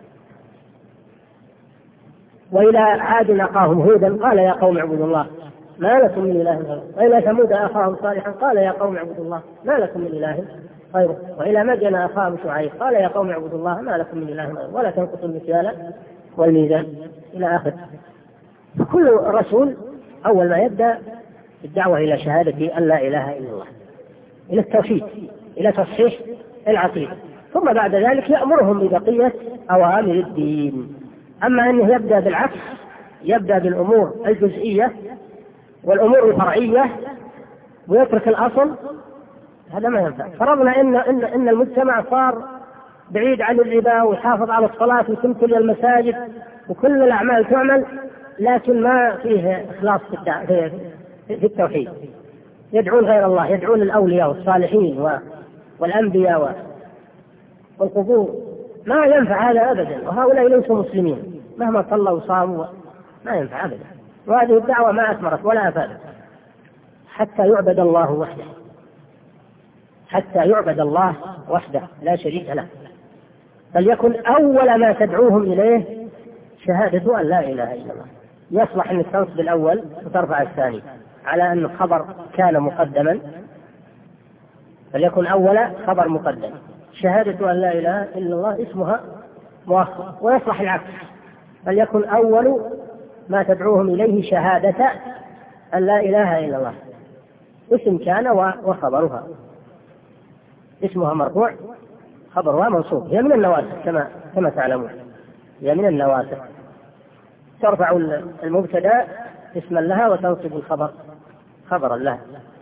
وإلى عاد أخاهم هودا قال يا قوم اعبدوا الله ما لكم من إله غيره. وإلى ثمود أخاهم صالحا قال يا قوم اعبدوا الله ما لكم من إله غيره. وإلى مدين أخاهم شعيب قال يا قوم اعبدوا الله ما لكم من إله غيره ولا تنقصوا المكيال والميزان إلى آخر. فكل رسول أول ما يبدأ الدعوة إلى شهادة أن لا إله إلا الله، إلى التوحيد، إلى تصحيح العقيدة، ثم بعد ذلك يأمرهم ببقية أوامر الدين. أما أنه يبدأ بالعكس، يبدأ بالأمور الجزئية والأمور الفرعية ويترك الأصل، هذا ما ينفع. فرضنا إن, إن, إن المجتمع صار بعيد عن الربا ويحافظ على الصلاة وتمثل المساجد وكل الأعمال تعمل، لكن ما فيه إخلاص في, في التوحيد، يدعون غير الله، يدعون الأولياء والصالحين والأنبياء والقبور، ما ينفع هذا أبدا. وهؤلاء ليسوا مسلمين مهما صلوا وصاموا، ما ينفع أبدا. وهذه الدعوة ما أثمرت ولا أفادت حتى يعبد الله وحده، حتى يعبد الله وحده لا شريك له. فليكن أول ما تدعوهم إليه شهادة أن لا إله إلا الله. يصلح أن تنصب الأول وترفع الثاني على أن الخبر كان مقدما، فليكن أول خبر مقدم، شهادة أن لا إله إلا الله اسمها مؤخر. ويصلح العكس، فليكن أول ما تدعوهم إليه شهادة أن لا إله إلا الله، اسم كان وخبرها، اسمها مرفوع خبرها منصوب. هي من النواسخ كما كما تعلمون، هي من النواسخ، ترفع المبتدا اسما لها وتنصب الخبر خبرا لها.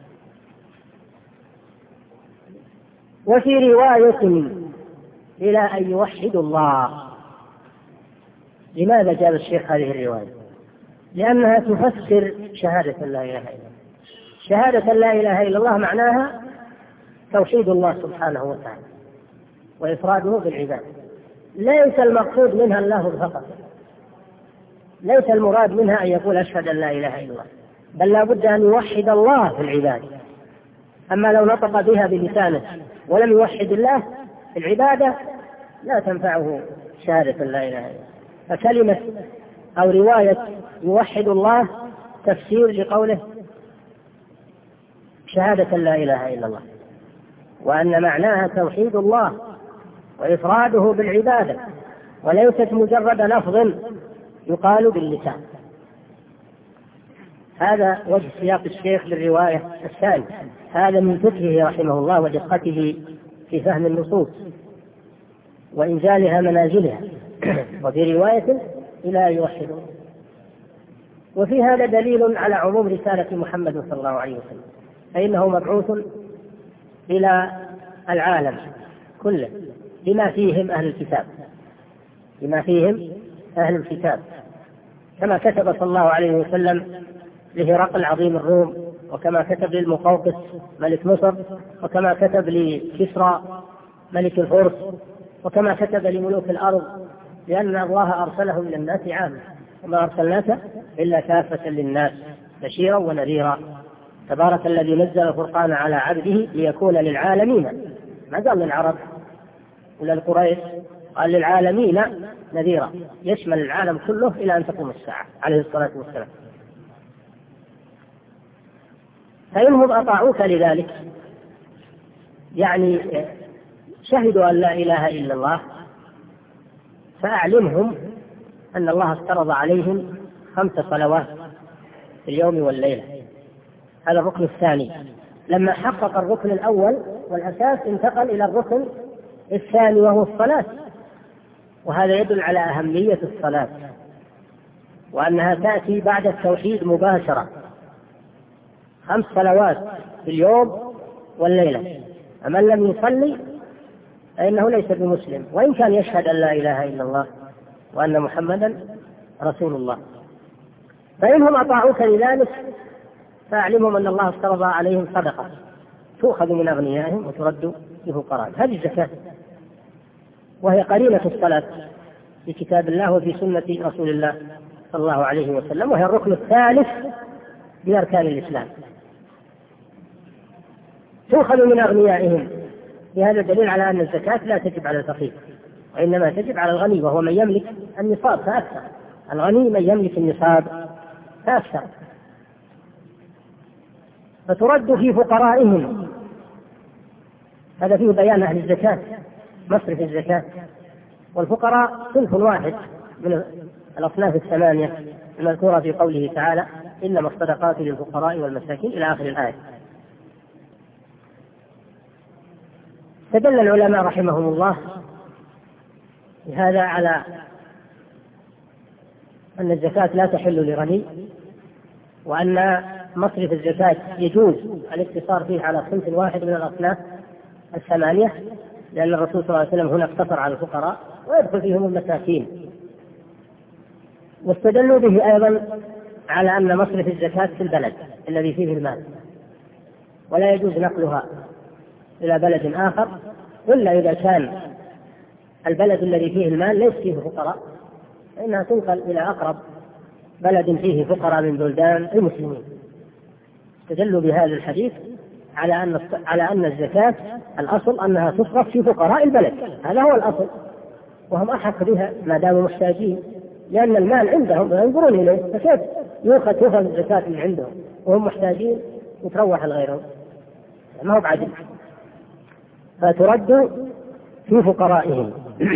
وفي رواية إلى أن يوحدوا الله. لماذا جاب الشيخ هذه الرواية؟ لأنها تفسر شهادة لا إله إلا الله. شهادة لا إله إلا الله معناها توحيد الله سبحانه وتعالى وإفراده بالعباد. ليس المقصود منها اللفظ فقط، ليس المراد منها أن يقول أشهد أن لا إله إلا الله، بل لا بد أن يوحد الله في العباد. أما لو نطق بها بلسانه ولم يوحد الله في العبادة لا تنفعه شهادة لا إله إلا الله. فكلمة أو رواية يوحد الله تفسير لقوله شهادة لا إله إلا الله، وأن معناها توحيد الله وإفراده بالعبادة، وليست مجرد لفظ يقال باللسان. هذا وجه سياق الشيخ للرواية الثانية. هذا من فقهه رحمه الله ودقته في فهم النصوص وإنزالها منازلها. وفي رواية إلى يوحدون. وفي هذا دليل على عموم رسالة محمد صلى الله عليه وسلم، فإنه مبعوث إلى العالم كله بما فيهم أهل الكتاب، بما فيهم أهل الكتاب، كما كتب صلى الله عليه وسلم لهرقل عظيم الروم، وكما كتب للمقوقس ملك مصر، وكما كتب لكسرى ملك الفرس، وكما كتب لملوك الأرض، لأن الله أرسلهم إلى الناس عامة، وما أرسلناك إلا كافة للناس بشيرا ونذيرا. تبارك الذي نزل الفرقان على عبده ليكون للعالمين، ما قال للعرب ولا القريش، قال للعالمين نذيرا، يشمل العالم كله إلى أن تقوم الساعة عليه الصلاة والسلام. فإنهم أطاعوك لذلك، يعني شهدوا أن لا إله إلا الله، فأعلمهم أن الله افترض عليهم خمس صلوات في اليوم والليلة. هذا الركن الثاني. لما حقق الركن الأول والأساس انتقل إلى الركن الثاني وهو الصلاة، وهذا يدل على أهمية الصلاة وأنها تأتي بعد التوحيد مباشرة. خمس صلوات في اليوم والليلة، فمن لم يصلي فإنه ليس بمسلم، وإن كان يشهد أن لا إله إلا الله وأن محمدا رسول الله. فإنهم أطاعوك لذلك فأعلمهم أن الله افترض عليهم صدقة تؤخذ من أغنيائهم وترد لفقرائهم. هذه الزكاة، وهي قرينة الصلاة في كتاب الله وفي سنة رسول الله صلى الله عليه وسلم، وهي الركن الثالث من أركان الإسلام. تؤخذ من أغنيائهم، بهذا دليل على أن الزكاة لا تجب على الفقير، وإنما تجب على الغني، وهو من يملك النصاب فأكثر. الغني من يملك النصاب فأكثر. فترد في فقرائهم. هذا فيه بيان أهل الزكاة، مصرف الزكاة. والفقراء صنف واحد من الأصناف الثمانية المذكورة في قوله تعالى: إنما الصدقات للفقراء والمساكين إلى آخر الآية. استدل العلماء رحمهم الله بهذا على أن الزكاة لا تحل لغني، وأن مصرف الزكاة يجوز الاقتصار فيه على صنف واحد من الأصناف الثمانية، لأن الرسول صلى الله عليه وسلم هنا اقتصر على الفقراء ويدخل فيهم المساكين. واستدلوا به أيضا على أن مصرف الزكاة في البلد الذي فيه المال، ولا يجوز نقلها إلى بلد آخر إلا إذا كان البلد الذي فيه المال ليس فيه فقراء، فإنها تنقل إلى أقرب بلد فيه فقراء من بلدان المسلمين. استدلوا بهذا الحديث على أن على أن الزكاة الأصل أنها تصرف في فقراء البلد، هذا هو الأصل، وهم أحق بها ما داموا محتاجين، لأن المال عندهم وينظرون إليه، فكيف يؤخذ تؤخذ الزكاة من عندهم وهم محتاجين وتروح لغيرهم؟ ما هو بعدل. فترد في فقرائهم.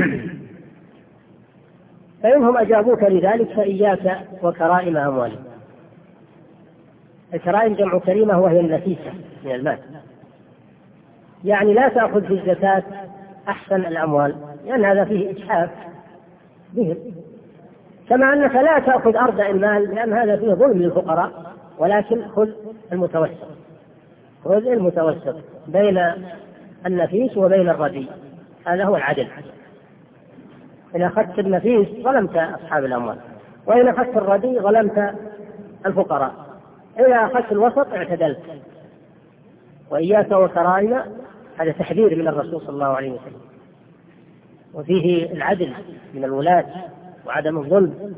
فإنهم أجابوك لذلك فإياك وكرائم أموالهم. الكرائم جمع كريمة وهي النفيسة من المال، يعني لا تأخذ في الزكاة أحسن الأموال، لأن هذا فيه إجحاف بهم، كما أنك لا تأخذ أردأ المال لأن هذا فيه ظلم للفقراء، ولكن خذ المتوسط، خذ المتوسط بين النفيس وبين الرديء، هذا هو العدل. إن أخذت النفيس ظلمت أصحاب الأموال، وإن أخذت الرديء ظلمت الفقراء، إذا أخذت الوسط اعتدلت. وإياك وكرائم، هذا تحذير من الرسول صلى الله عليه وسلم، وفيه العدل من الولاة وعدم الظلم.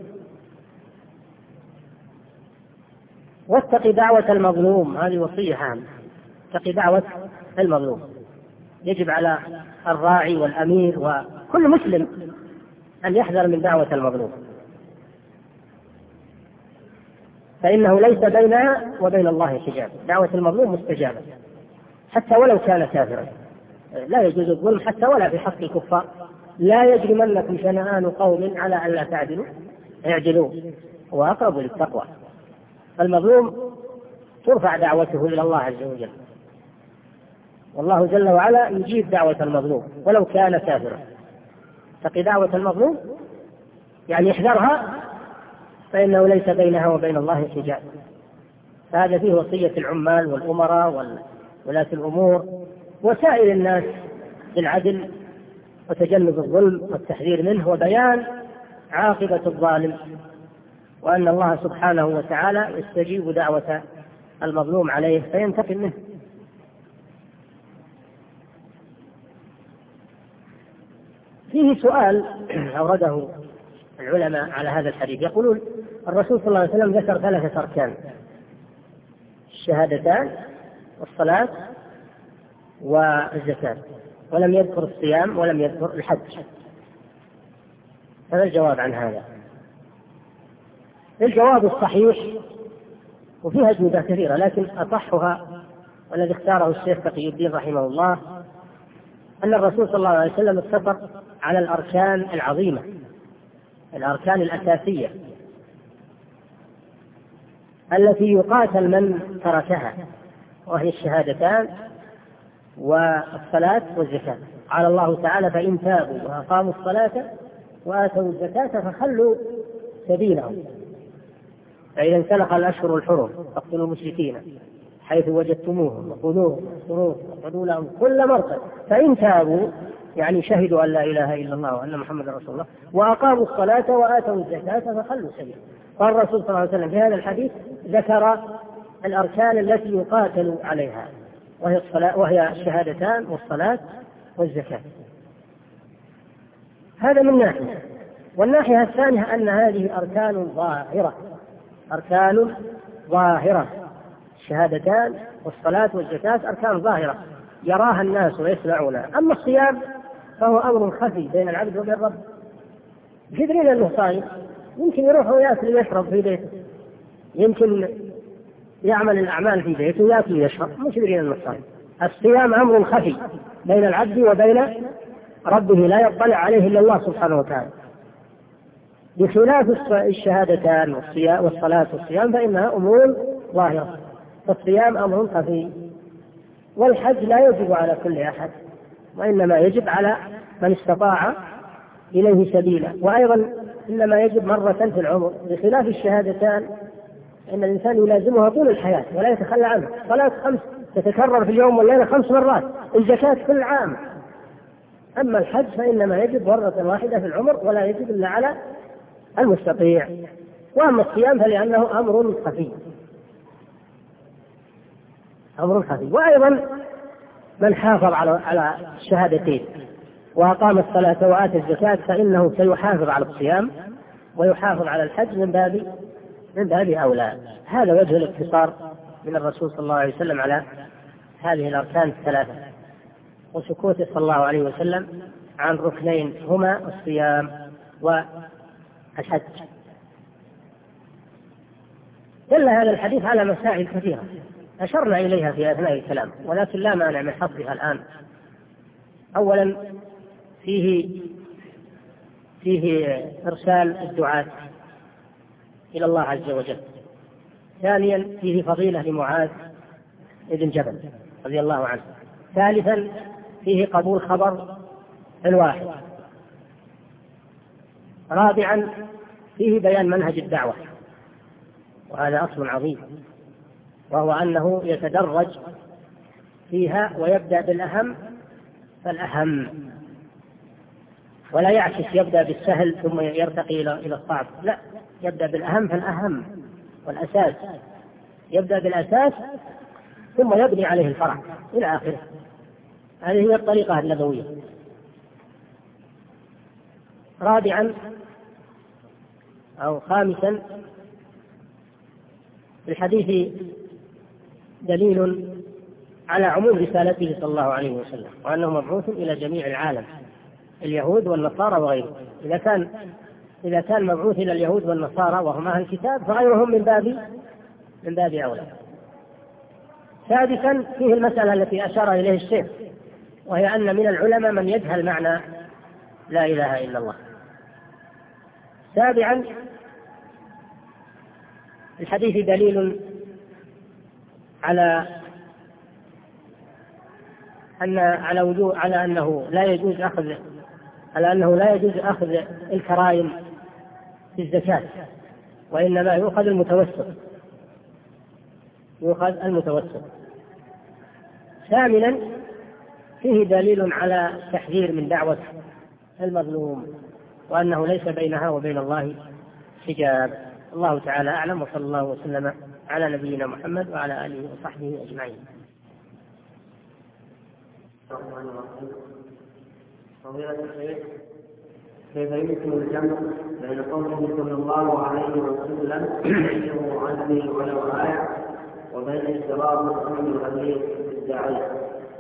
واتق دعوة المظلوم، هذه وصية هامة، اتق دعوة المظلوم. يجب على الراعي والأمير وكل مسلم أن يحذر من دعوة المظلوم، فإنه ليس بينها وبين الله حجاب. دعوة المظلوم مستجابة حتى ولو كان كافرا، لا يجوز الظلم حتى ولا في حق الكفار. لا يجرمنكم شنآن قوم على ألا تعدلوا اعدلوا هو أقرب للتقوى. فالمظلوم ترفع دعوته إلى الله عز وجل، والله جل وعلا يجيب دعوة المظلوم ولو كان كافرا. اتق دعوة المظلوم يعني احذرها، فإنه ليس بينها وبين الله حجاب. فهذا فيه وصية العمال والأمراء وولاة الأمور وسائر الناس بالعدل وتجنب الظلم والتحذير منه، وبيان عاقبة الظالم، وأن الله سبحانه وتعالى يستجيب دعوة المظلوم عليه فينتقم منه. فيه سؤال أورده العلماء على هذا الحديث، يقولون الرسول صلى الله عليه وسلم ذكر ثلاثة أركان: الشهادتان والصلاة والزكاة، ولم يذكر الصيام ولم يذكر الحج. هذا الجواب عن هذا. الجواب الصحيح، وفيها أجوبة كثيرة، لكن أصحها والذي اختاره الشيخ تقي الدين رحمه الله أن الرسول صلى الله عليه وسلم اقتصر على الأركان العظيمة، الأركان الأساسية التي يقاتل من تركها، وهي الشهادتان والصلاة والزكاة. قال الله تعالى: فإن تابوا وأقاموا الصلاة وآتوا الزكاة فخلوا سبيلهم، فإذا انسلخ الأشهر الحرم فاقتلوا المشركين حيث وجدتموهم وخذوهم واحصروهم واقعدوا لهم كل مرصد، فإن تابوا يعني شهدوا أن لا إله إلا الله وأن محمدا رسول الله وأقاموا الصلاة وآتوا الزكاة فخلوا سبيلهم. قال الرسول صلى الله عليه وسلم في هذا الحديث ذكر الأركان التي يقاتل عليها، وهي الصلاة وهي الشهادتان والصلاة والزكاة. هذا من ناحية. والناحية الثانية أن هذه أركان ظاهرة، أركان ظاهرة، الشهادتان والصلاة والزكاة أركان ظاهرة يراها الناس ويسمعونها. أما الصيام فهو أمر خفي بين العبد وبين الرب. قدرين أنه صايم، يمكن يروح ويأكل ويشرب في بيته، يمكن يعمل الأعمال في بيته ويأكل ويشرب، مش قدرين أنه صايم. الصيام أمر خفي بين العبد وبين ربه لا يطلع عليه إلا الله سبحانه وتعالى، بخلاف الشهادتان والصلاة والصيام فإنها أمور ظاهرة. فالصيام أمر خفي. والحج لا يجب على كل أحد، وإنما يجب على من استطاع إليه سبيلا، وأيضا إنما يجب مرة في العمر، بخلاف الشهادتان إن الإنسان يلازمها طول الحياة ولا يتخلى عنها. صلاة خمس تتكرر في اليوم والليلة خمس مرات، الزكاة كل عام. أما الحج فإنما يجب مرة واحدة في العمر ولا يجب إلا على المستطيع. وأما الصيام فلأنه أمر خفي، أمر خفي. وأيضا من حافظ على على الشهادتين وأقام الصلاة وآتى الزكاة فإنه سيحافظ على الصيام ويحافظ على الحج من باب من باب أولى. هذا وجه الاقتصار من الرسول صلى الله عليه وسلم على هذه الأركان الثلاثة، وسكوته صلى الله عليه وسلم عن ركنين هما الصيام والحج. دل هذا الحديث على مسائل كثيرة أشرنا إليها في أثناء الكلام، ولكن لا مانع من حفظها الآن. أولا فيه فيه إرسال الدعاة إلى الله عز وجل. ثانيا فيه فضيلة لمعاذ بن جبل رضي الله عنه. ثالثا فيه قبول خبر الواحد. رابعا فيه بيان منهج الدعوة، وهذا أصل عظيم، وهو أنه يتدرج فيها ويبدأ بالأهم فالأهم، ولا يعكس يبدأ بالسهل ثم يرتقي إلى الصعب، لا، يبدأ بالأهم فالأهم والأساس، يبدأ بالأساس ثم يبني عليه الفرع إلى آخره. هذه هي الطريقة النبوية. رابعا أو خامسا في الحديث دليل على عموم رسالته صلى الله عليه وسلم، وأنه مبعوث إلى جميع العالم، اليهود والنصارى وغيرهم. إذا كان إذا كان مبعوث إلى اليهود والنصارى وهم أهل الكتاب فغيرهم من باب من باب أولى. سادسا فيه المسألة التي أشار إليه الشيخ، وهي أن من العلماء من يجهل معنى لا إله إلا الله. سابعا الحديث دليل على أن على وجوه على أنه لا يجوز أخذ على أنه لا يجوز أخذ الكرائم في الزكاة، وإنما يؤخذ المتوسط يؤخذ المتوسط. ثامنا فيه دليل على تحذير من دعوة المظلوم، وأنه ليس بينها وبين الله حجاب. الله تعالى أعلم، وصلى الله وسلم على نبينا محمد وعلى آله وصحبه أجمعين. فضيلة الشيخ، كيف يمكن الجمع بين قوله صلى الله عليه وسلم انه عني ولو آية وبين اشتراط الامر الغليظ بالداعية؟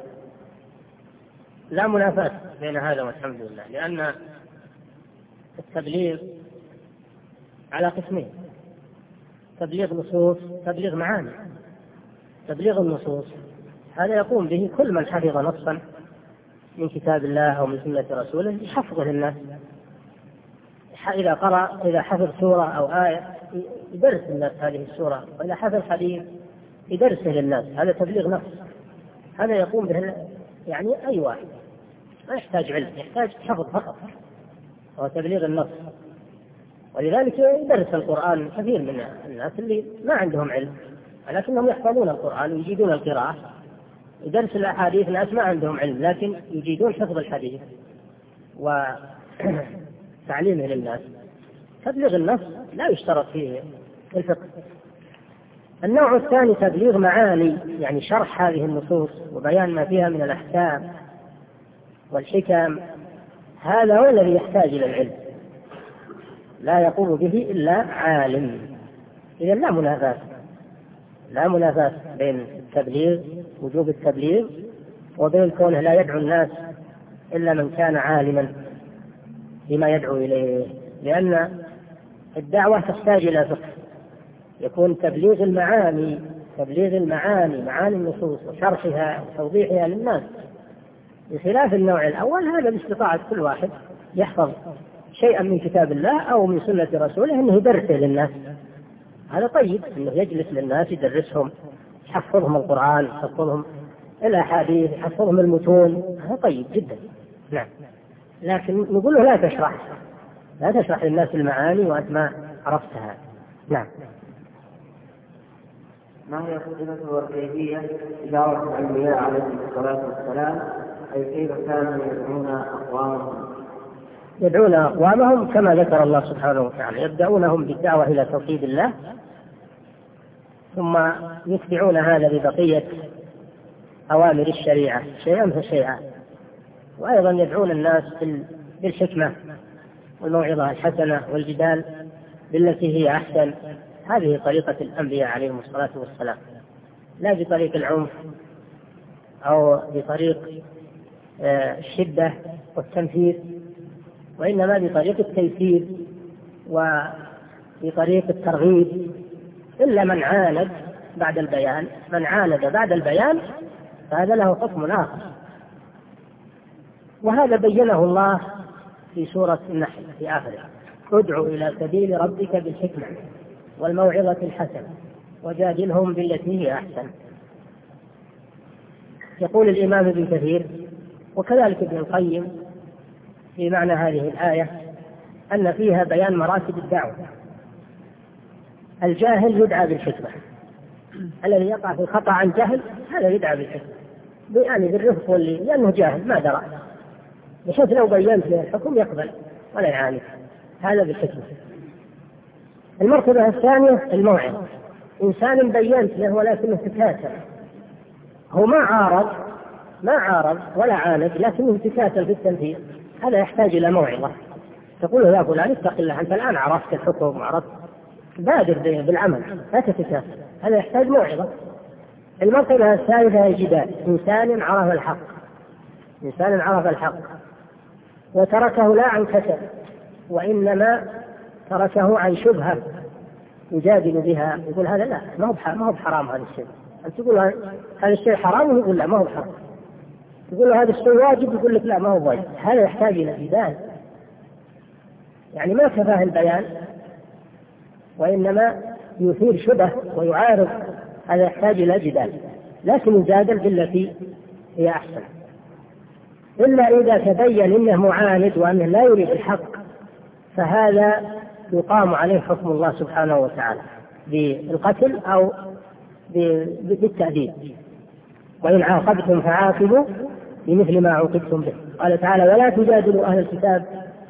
لا منافاة بين هذا والحمد لله، لأن التبليغ على قسمين: تبليغ نصوص، تبليغ معاني. تبليغ النصوص هذا يقوم به كل من حفظ نصا من كتاب الله أو من سنة رسوله يحفظه للناس. إذا قرأ إذا حفظ سورة أو آية يدرس الناس هذه السورة، وإذا حفظ حديث يدرسه للناس. هذا تبليغ نص، هذا يقوم به يعني أي واحد، ما يحتاج علم، يحتاج حفظ فقط، هو تبليغ النص. ولذلك يدرس القرآن كثير من الناس اللي ما عندهم علم ولكنهم يحفظون القرآن ويجيدون القراءة. يدرس الأحاديث ناس ما عندهم علم لكن يجيدون حفظ الحديث وتعليمه للناس. تبليغ النص لا يشترط فيه الفقه. النوع الثاني تبليغ معاني، يعني شرح هذه النصوص وبيان ما فيها من الأحكام والحكم. هذا هو الذي يحتاج إلى العلم، لا يقوم به إلا عالم. إذا لا منافاة لا منافاة بين التبليغ، وجوب التبليغ، وبين كونه لا يدعو الناس إلا من كان عالما بما يدعو إليه، لأن الدعوة تحتاج إلى فقه. يكون تبليغ المعاني تبليغ المعاني معاني النصوص وشرحها وتوضيحها للناس، بخلاف النوع الأول. هذا باستطاعة كل واحد يحفظ شيئا من كتاب الله أو من سنة رسوله أنه يدرسه للناس. هذا طيب، أنه يجلس للناس يدرسهم، يحفظهم القرآن، يحفظهم الأحاديث، يحفظهم المتون. هذا طيب جدا، نعم. لكن نقول له لا تشرح لا تشرح للناس المعاني وأنت ما عرفتها. نعم. ما هي الصفة والكيفية دعوة الأنبياء عليهم الصلاة والسلام؟ أي كيف كانوا يدعون أقوامهم؟ يدعون أقوامهم كما ذكر الله سبحانه وتعالى، يبدأونهم بالدعوة إلى توحيد الله، ثم يتبعون هذا ببقية أوامر الشريعة شيئا فشيئا. وأيضا يدعون الناس بالحكمة والموعظة الحسنة والجدال بالتي هي أحسن. هذه طريقة الأنبياء عليهم الصلاة والسلام، لا بطريق العنف أو بطريق الشدة والتنفير، وإنما بطريق التيسير وبطريق الترغيب. إلا من عاند بعد البيان من عاند بعد البيان فهذا له حكم آخر، وهذا بينه الله في سورة النحل في آخرها: ادع إلى سبيل ربك بالحكمة والموعظة الحسنة وجادلهم بالتي هي أحسن. يقول الإمام ابن كثير وكذلك ابن القيم في معنى هذه الآية أن فيها بيان مراتب الدعوة. الجاهل يدعى بالحكمة، الذي يقع في الخطأ عن جهل هذا يدعى بالحكمة، يعني بالرفق، واللي لأنه جاهل ما درى، بحيث لو بينت له الحكم يقبل ولا يعاند. هذا بالحكمة. المرتبة الثانية الموعظة، إنسان بينت له ولكنه تكاسل، هو ما عارض ما عارض ولا عاند لكنه تكاسل في التنفيذ، هذا يحتاج إلى موعظة. تقول له يا فلان اتق الله، أنت الآن عرفت الحكم وعرفت، بادر بالعمل لا تتكاسل، هذا يحتاج موعظة. المرتبة الثالثة الجدال، إنسان عرف الحق إنسان عرف الحق وتركه لا عن كسل وإنما تركه عن شبهة يجادل بها، يقول هذا لا ما هو ما هو حرام، هذا الشيء أنت تقول هذا الشيء حرام ويقول لا ما هو حرام، تقول له هذا الشيء واجب يقول لك لا ما هو واجب. هذا يحتاج إلى جدال، يعني ما كفاه البيان وإنما يثير شبه ويعارض، هذا يحتاج إلى جدال، لكن يجادل بالتي هي أحسن. إلا إذا تبين أنه معاند وأنه لا يريد الحق فهذا يقام عليه حكم الله سبحانه وتعالى بالقتل أو بالتأديب، وإن عاقبتم فعاقبوا بمثل ما عوقبتم به. قال تعالى: ولا تجادلوا أهل الكتاب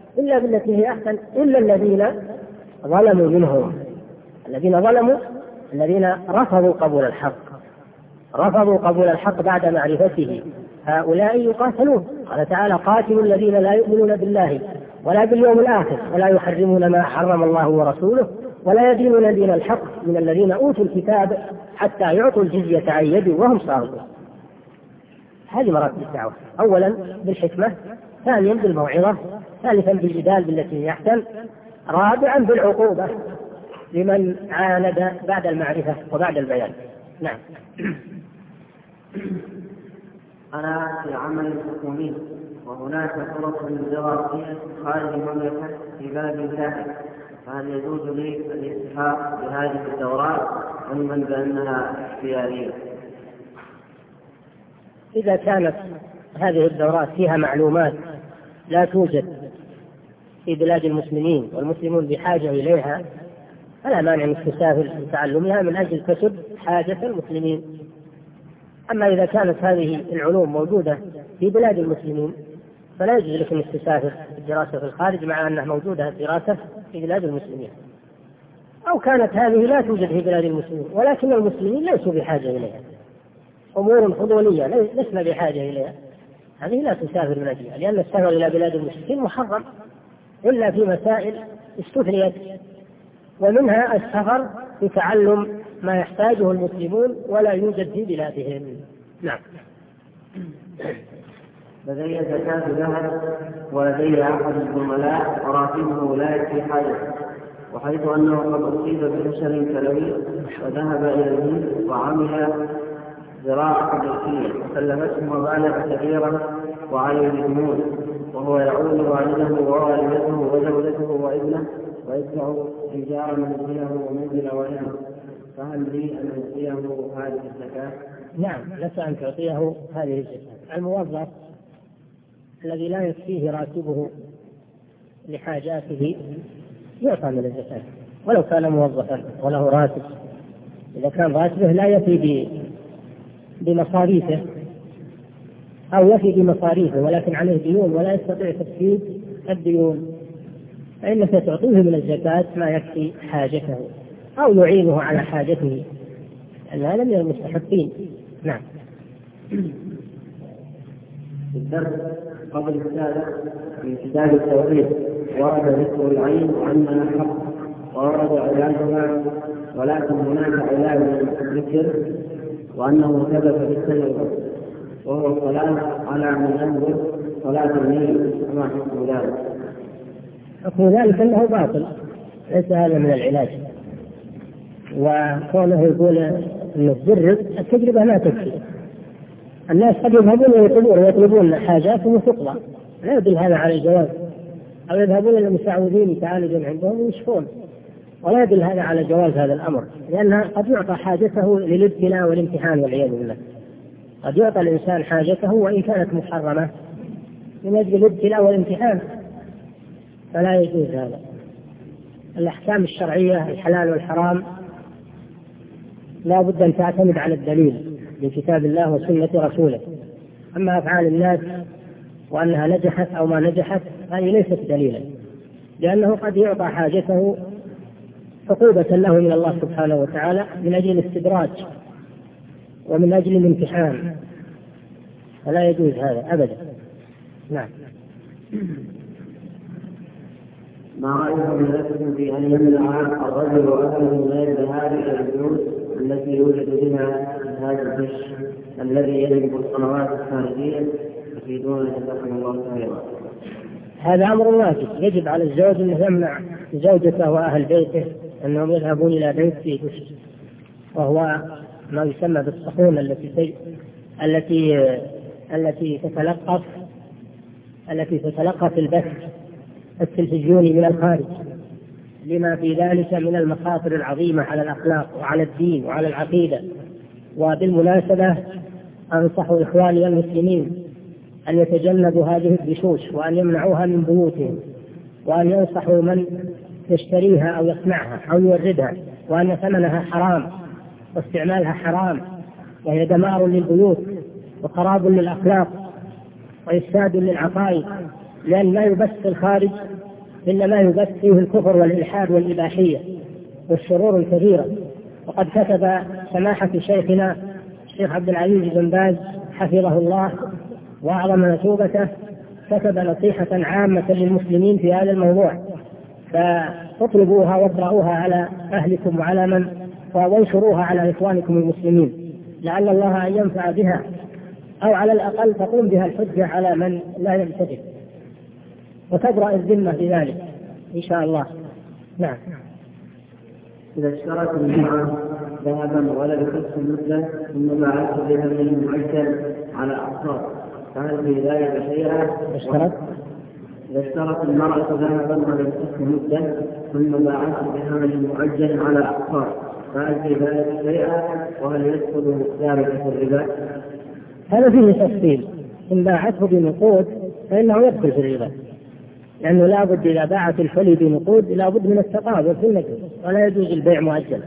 إلا بالتي هي أحسن إلا الذين ظلموا منهم، الذين ظلموا الذين رفضوا قبول الحق، رفضوا قبول الحق بعد معرفته، هؤلاء يقاتلون. قال تعالى: قاتلوا الذين لا يؤمنون بالله ولا باليوم الآخر ولا يحرمون ما حرم الله ورسوله ولا يدينون دين الحق من الذين أوتوا الكتاب حتى يعطوا الجزية عن يد وهم صاغرون. هذه مراتب الدعوة: أولا بالحكمة، ثانيا بالموعظة، ثالثا بالجدال بالتي هي أحسن، رابعا بالعقوبة لمن عاند بعد المعرفة وبعد البيان. نعم. أنا في عمل حكومي وهناك طرق دراسية خارج المملكة في بلد ثاني، فهل يجوز لي الالتحاق بهذه الدورات علما بأنها اختيارية؟ إذا كانت هذه الدورات فيها معلومات لا توجد في بلاد المسلمين والمسلمون بحاجة إليها فلا مانع من تسافر لتعلمها من أجل كسب حاجة المسلمين. أما إذا كانت هذه العلوم موجودة في بلاد المسلمين فلا يجوز لك أن تسافر الدراسة في الخارج مع أنها موجودة الدراسة في بلاد المسلمين. أو كانت هذه لا توجد في بلاد المسلمين ولكن المسلمين ليسوا بحاجة إليها، أمور فضولية لسنا بحاجة إليها، هذه لا تسافر من أجلها، لأن السفر إلى بلاد المسلمين محرم إلا في مسائل استثنيت، ومنها السفر لتعلم ما يحتاجه المسلمون ولا يوجد في بلادهم. نعم. لدي زكاة ذهب ولدي أحد الزملاء وراتبه لا يكفي حاجة، وحيث أنه قد أصيب بفشل كلوي وذهب إلى الهند وعمل زراعة بيتية وكلفته مبالغ كبيرة وعليه الديون، وهو يعول والده ووالدته وزوجته وابنه ويدفع إيجار منزله ومنزل والده، فهل لي أن أعطيه هذه الزكاة؟ نعم، لك أن تعطيه هذه الزكاة. الموظف الذي لا يكفيه راتبه لحاجاته يعطى من الزكاة ولو كان موظفا وله راتب. إذا كان راتبه لا يفي بمصاريفه أو يفي بمصاريفه ولكن عليه ديون ولا يستطيع تسديد الديون فإنك تعطيه من الزكاة ما يكفي حاجته أو يعينه على حاجته، لأن هذا من المستحقين. نعم. في الدرس قبل السابق في كتاب التوحيد ورد ذكر العين وأنها حق وورد علاجها، ولكن هناك علاج ذكر وأنه ثبت بالسنة وهو الصلاة على من ينظر صلاة الليل، كما حكم ذلك؟ حكم ذلك أنه باطل، ليس هذا من العلاج. وكونه يقول أنه تجرب، التجربة لا تكفي. الناس قد يذهبون ويطلبون ويطلبون حاجاتهم وتقضى، لا يدل هذا على الجواز، أو يذهبون إلى المساعدين يتعالجون عندهم ويشفون، ولا يدل هذا على جواز هذا الأمر، لأن قد يعطى حاجته للابتلاء والامتحان والعياذ بالله. قد يعطى الإنسان حاجته وإن كانت محرمة من أجل الابتلاء والامتحان، فلا يجوز هذا. الأحكام الشرعية الحلال والحرام لا بد أن تعتمد على الدليل من كتاب الله وسنة رسوله. أما أفعال الناس وأنها نجحت أو ما نجحت هذه ليست دليلا، لأنه قد يعطى حاجته عقوبة له من الله سبحانه وتعالى من أجل الاستدراج ومن أجل الامتحان، فلا يجوز هذا أبدا. نعم. ما رأيه من في أن يمنع الرجل وأهله من الذهاب إلى البيوت التي يوجد بها هذا الغش الذي يجب الصلوات الخارجية يفيدون جزاكم الله خيرا؟ هذا أمر واجب، يجب على الزوج أن يمنع زوجته وأهل بيته أنهم يذهبون إلى بيت فيه غش، وهو ما يسمى بالصحون التي التي التي تتلقف التي تتلقف البث التلفزيوني من الخارج، لما في ذلك من المخاطر العظيمة على الأخلاق وعلى الدين وعلى العقيدة. وبالمناسبة أنصح إخواني المسلمين أن يتجنبوا هذه الدشوش وأن يمنعوها من بيوتهم، وأن ينصحوا من يشتريها أو يصنعها أو يوردها وأن ثمنها حرام واستعمالها حرام، وهي دمار للبيوت وخراب للأخلاق وإفساد للعقائد لأن ما يبث في الخارج إنما يبث فيه الكفر والإلحاد والإباحية والشرور الكثيرة. وقد كتب سماحة شيخنا الشيخ عبد العزيز بن باز حفظه الله وأعظم مثوبته كتب نصيحة عامة للمسلمين في هذا الموضوع، فاطلبوها واقرأوها على أهلكم وعلى من وانشروها على إخوانكم المسلمين لعل الله أن ينفع بها، أو على الأقل تقوم بها الحجة على من لا ينتبه وتبرأ الذمة بذلك إن شاء الله. نعم. إذا اشترت المرأة ذهبا ولا بخص المدة ثم باعته بثمن معجل على أقساط فهل في ذلك شيئا؟ اشترت إذا اشترت المرأة ذهبا ولا بخص مدة ثم باعته بثمن معجل على أقساط فهل في ذلك شيئا؟ وهل يدخل ذلك في الربا؟ هذا فيه تفصيل. إن باعته بنقود فإنه يدخل في الربا، لأنه لا بد إذا باعت الحلي بنقود لا بد من التقابل في المجلس، ولا يجوز البيع مؤجلا.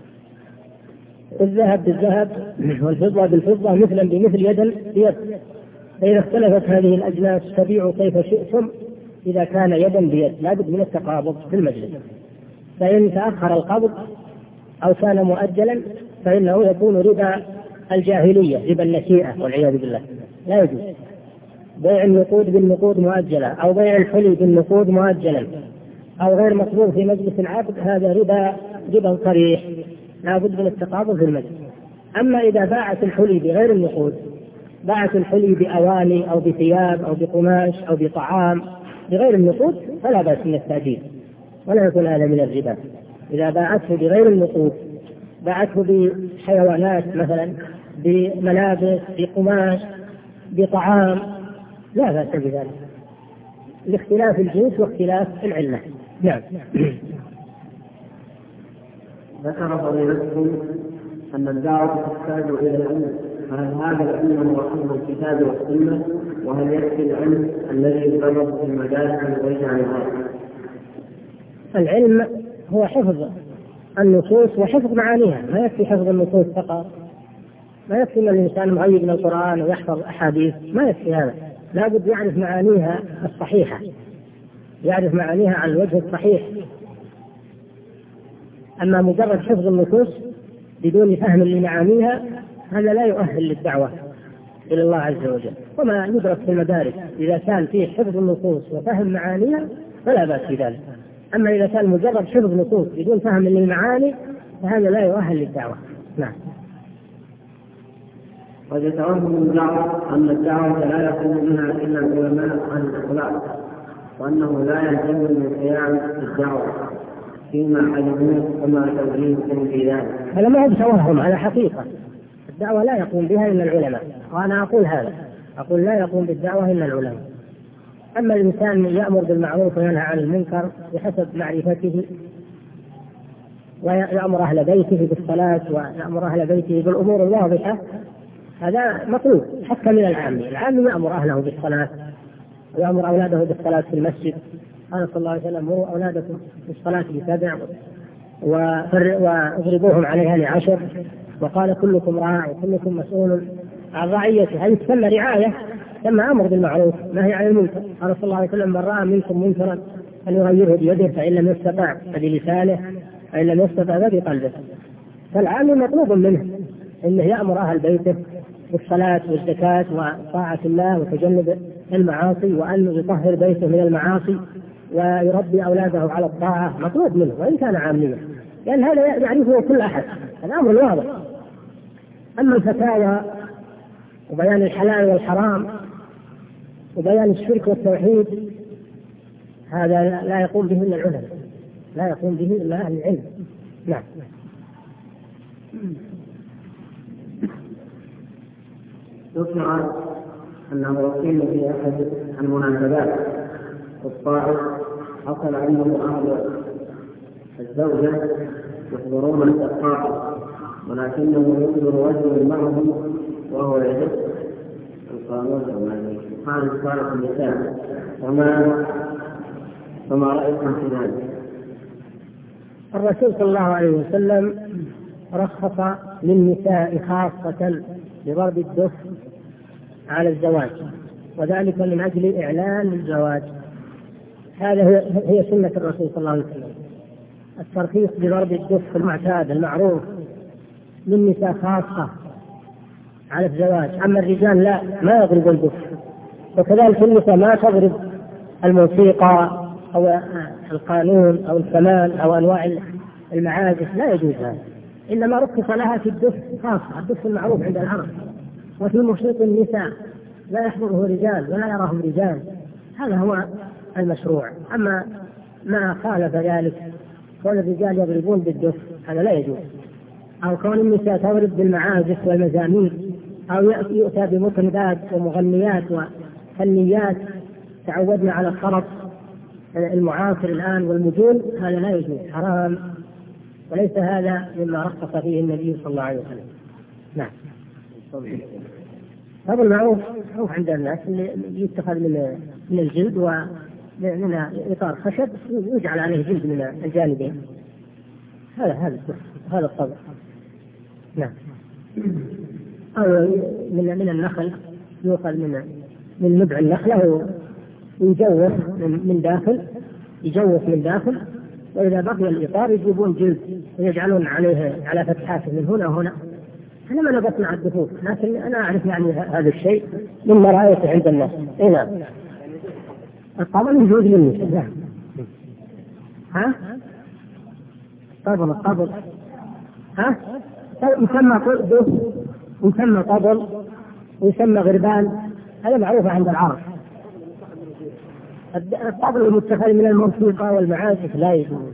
الذهب بالذهب والفضة بالفضة مثلا بمثل يدا بيد، فإذا اختلفت هذه الأجناس تبيعوا كيف شئتم إذا كان يدا بيد لا بد من التقابض في المجلس. فإن تأخر القبض أو كان مؤجلا فإنه يكون ربا الجاهلية، ربا النسيئة والعياذ بالله، لا يجوز. بيع النقود بالنقود مؤجلة أو بيع الحلي بالنقود مؤجلا أو غير مقبول في مجلس العقد هذا ربا ربا صريح لا بد من التقابض في المجلس. أما إذا باعت الحلي بغير النقود، باعت الحلي بأواني أو بثياب أو بقماش أو بطعام بغير النقود فلا بأس من التأجيل ولا يكون هذا من الربا. إذا باعته بغير النقود، باعته بحيوانات مثلا بملابس بقماش بطعام لا بأس بذلك لاختلاف الجنس واختلاف العلة. نعم. ذكر فضيلتكم أن الدعوة تحتاج إلى العلم، فهل هذا العلم هو حفظ الكتاب والسنة؟ وهل يكفي العلم الذي يدرس في المدارس ويجعل عن هذا؟ العلم هو حفظ النصوص وحفظ معانيها، ما يكفي حفظ النصوص فقط، ما يكفي أن الإنسان مغيب من القرآن ويحفظ أحاديث، ما يكفي هذا، لا بد يعرف معانيها الصحيحة، يعرف معانيها على الوجه الصحيح. أما مجرد حفظ النصوص بدون فهم لمعانيها هذا لا يؤهل للدعوة إلى الله عز وجل. وما يدرس في المدارس إذا كان فيه حفظ النصوص وفهم معانيها فلا بأس بذلك، أما إذا كان مجرد حفظ نصوص بدون فهم للمعاني فهذا لا يؤهل للدعوة. نعم. قد يتوهم الدعوة أن الدعوة لا يقوم بها إلا العلماء عن الأخلاق، وأنه لا يلزم القيام بالدعوة فيما علموه وما توجيهكم في ذلك. هذا ما هو بتوهم، على حقيقة الدعوة لا يقوم بها إلا العلماء، وأنا أقول هذا، أقول لا يقوم بالدعوة إلا العلماء. أما الإنسان يأمر بالمعروف وينهى عن المنكر بحسب معرفته، ويأمر أهل بيته بالصلاة ويأمر أهل بيته بالأمور الواضحة، هذا مطلوب حتى من العامي. العامي يأمر أهله بالصلاة ويأمر أولاده بالصلاة في المسجد. قال صلى الله عليه وسلم: مروا أولادكم بالصلاة بسبع واضربوهم عليها لعشر، وقال: كلكم راع وكلكم مسؤول عن رعيته. هذه تسمى رعاية، تسمى أمر بالمعروف نهي عن المنكر. قال صلى الله عليه وسلم: من رأى منكم منكرا فليغيره بيده، فإن لم يستطع فبلسانه، فإن لم يستطع فبقلبه. فالعامي مطلوب منه أنه يأمر أهل بيته بالصلاة والزكاة وطاعة الله وتجنب المعاصي، وأن يطهر بيته من المعاصي ويربي أولاده على الطاعة، مطلوب منه وإن كان عاميا، لأن هذا يعرفه كل أحد، الأمر الواضح. أما الفتاوى وبيان الحلال والحرام وبيان الشرك والتوحيد هذا لا يقوم به إلا العلماء، لا يقوم به إلا أهل العلم. نعم. ذكر أنه وقيل في أحد المناسبات الطائف حصل عنه أهل الزوجة يحضرون التقاعد، ولكنه يحضر رجل معهم وهو يدق القانون الروماني خارج صالح النساء، وما فما رأيكم في ذلك؟ الرسول صلى الله عليه وسلم رخص للنساء خاصة بضرب الدف على الزواج، وذلك من أجل إعلان الزواج. هذا هي سنة الرسول صلى الله عليه وسلم، الترخيص بضرب الدف المعتاد المعروف للنساء خاصة على الزواج، أما الرجال لا، ما يضرب الدف. وكذلك النساء ما تضرب الموسيقى أو القانون أو الكمان أو أنواع المعازف، لا يجوز هذا، إنما رخص لها في الدف خاصة، الدف المعروف عند العرب. وفي موسيقى النساء لا يحضره رجال ولا يراهم رجال، هذا هو المشروع. أما ما خالف ذلك كون الرجال يضربون بالدف هذا لا يجوز، أو كون النساء تضرب بالمعازف والمزامير، أو يؤتى بمطربات ومغنيات وفنيات تعودنا على الخرط المعاصر الآن والمجون، هذا لا يجوز، حرام، وليس هذا مما رخص فيه النبي صلى الله عليه وسلم. نعم. هذا المعروف معروف عند الناس اللي يتخذ من من الجلد ومن إطار خشب يجعل عليه جلد من الجانبين، هذا هذا هذا الطبع. نعم. أو من من النخل يؤخذ من من نبع النخلة ويجوف من داخل، يجوف من داخل، وإذا بقي الإطار يجيبون جلد ويجعلون عليه على فتحات من هنا وهنا. أنا ما نبت مع الدفوف، لكن أنا أعرف يعني هذا الشيء مما رأيته عند الناس. إيه نعم. الطبل يجوز للنساء. ها؟ طبل الطبل. ها؟ يسمى طبل ويسمى طبل ويسمى غربان، هذا معروف عند العرب. الطبل المتخذ من الموسيقى والمعازف لا يجوز،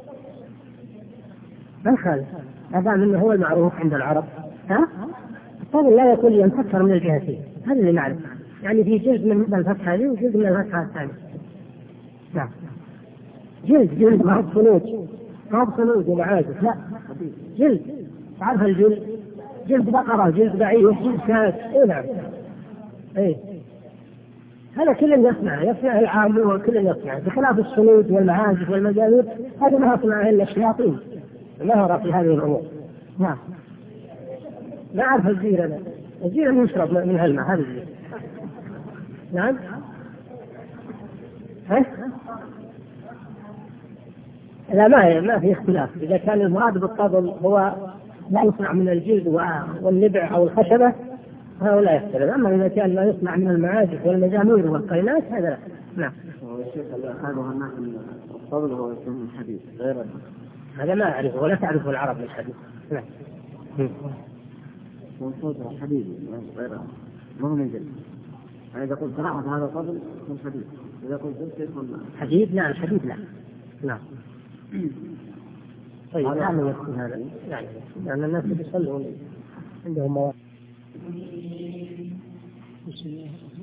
ما خالف، هذا منه هو المعروف عند العرب. ها؟ الطبل لا يكون ينفكر من الجهتين، هذا اللي نعرف، يعني في جزء من الفتحة هذه وجزء من الفتحة الثانية. نعم. جلد جلد ما هو صنوج، ما هو صنوج ومعازف، لا، جلد. تعرف الجلد؟ جلد بقرة، جلد بعير، جلد كاس. إيه نعم. إيه. هذا كل يصنع، يصنع العام وكل يصنع، بخلاف الصنوج والمعازف والمزامير هذا ما يصنعها إلا الشياطين، ما هو في هذه الأمور. نعم. لا أعرف الزير، أنا الزير يشرب من هالماء، هذا الزير. نعم. ها؟ لا، ما ما في اختلاف، إذا كان المراد بالطبل هو لا يصنع من الجلد والنبع أو الخشبة هذا لا يختلف، أما إذا كان لا يصنع من المعازف والمزامير والقينات هذا لا. نعم. هذا الناس الطبل هو يسمى الحديث غير هذا ما أعرفه ولا تعرفه العرب الحديث. نعم. صوت الحديث غير ما هو من جلد. إذا قلت صراحة هذا طبل يكون حديث، إذا قلت جلد يكون حديث. لا، الحديث لا. نعم. طيب هذا يكون هذا يعني لأن الناس يصلون عندهم مواقف.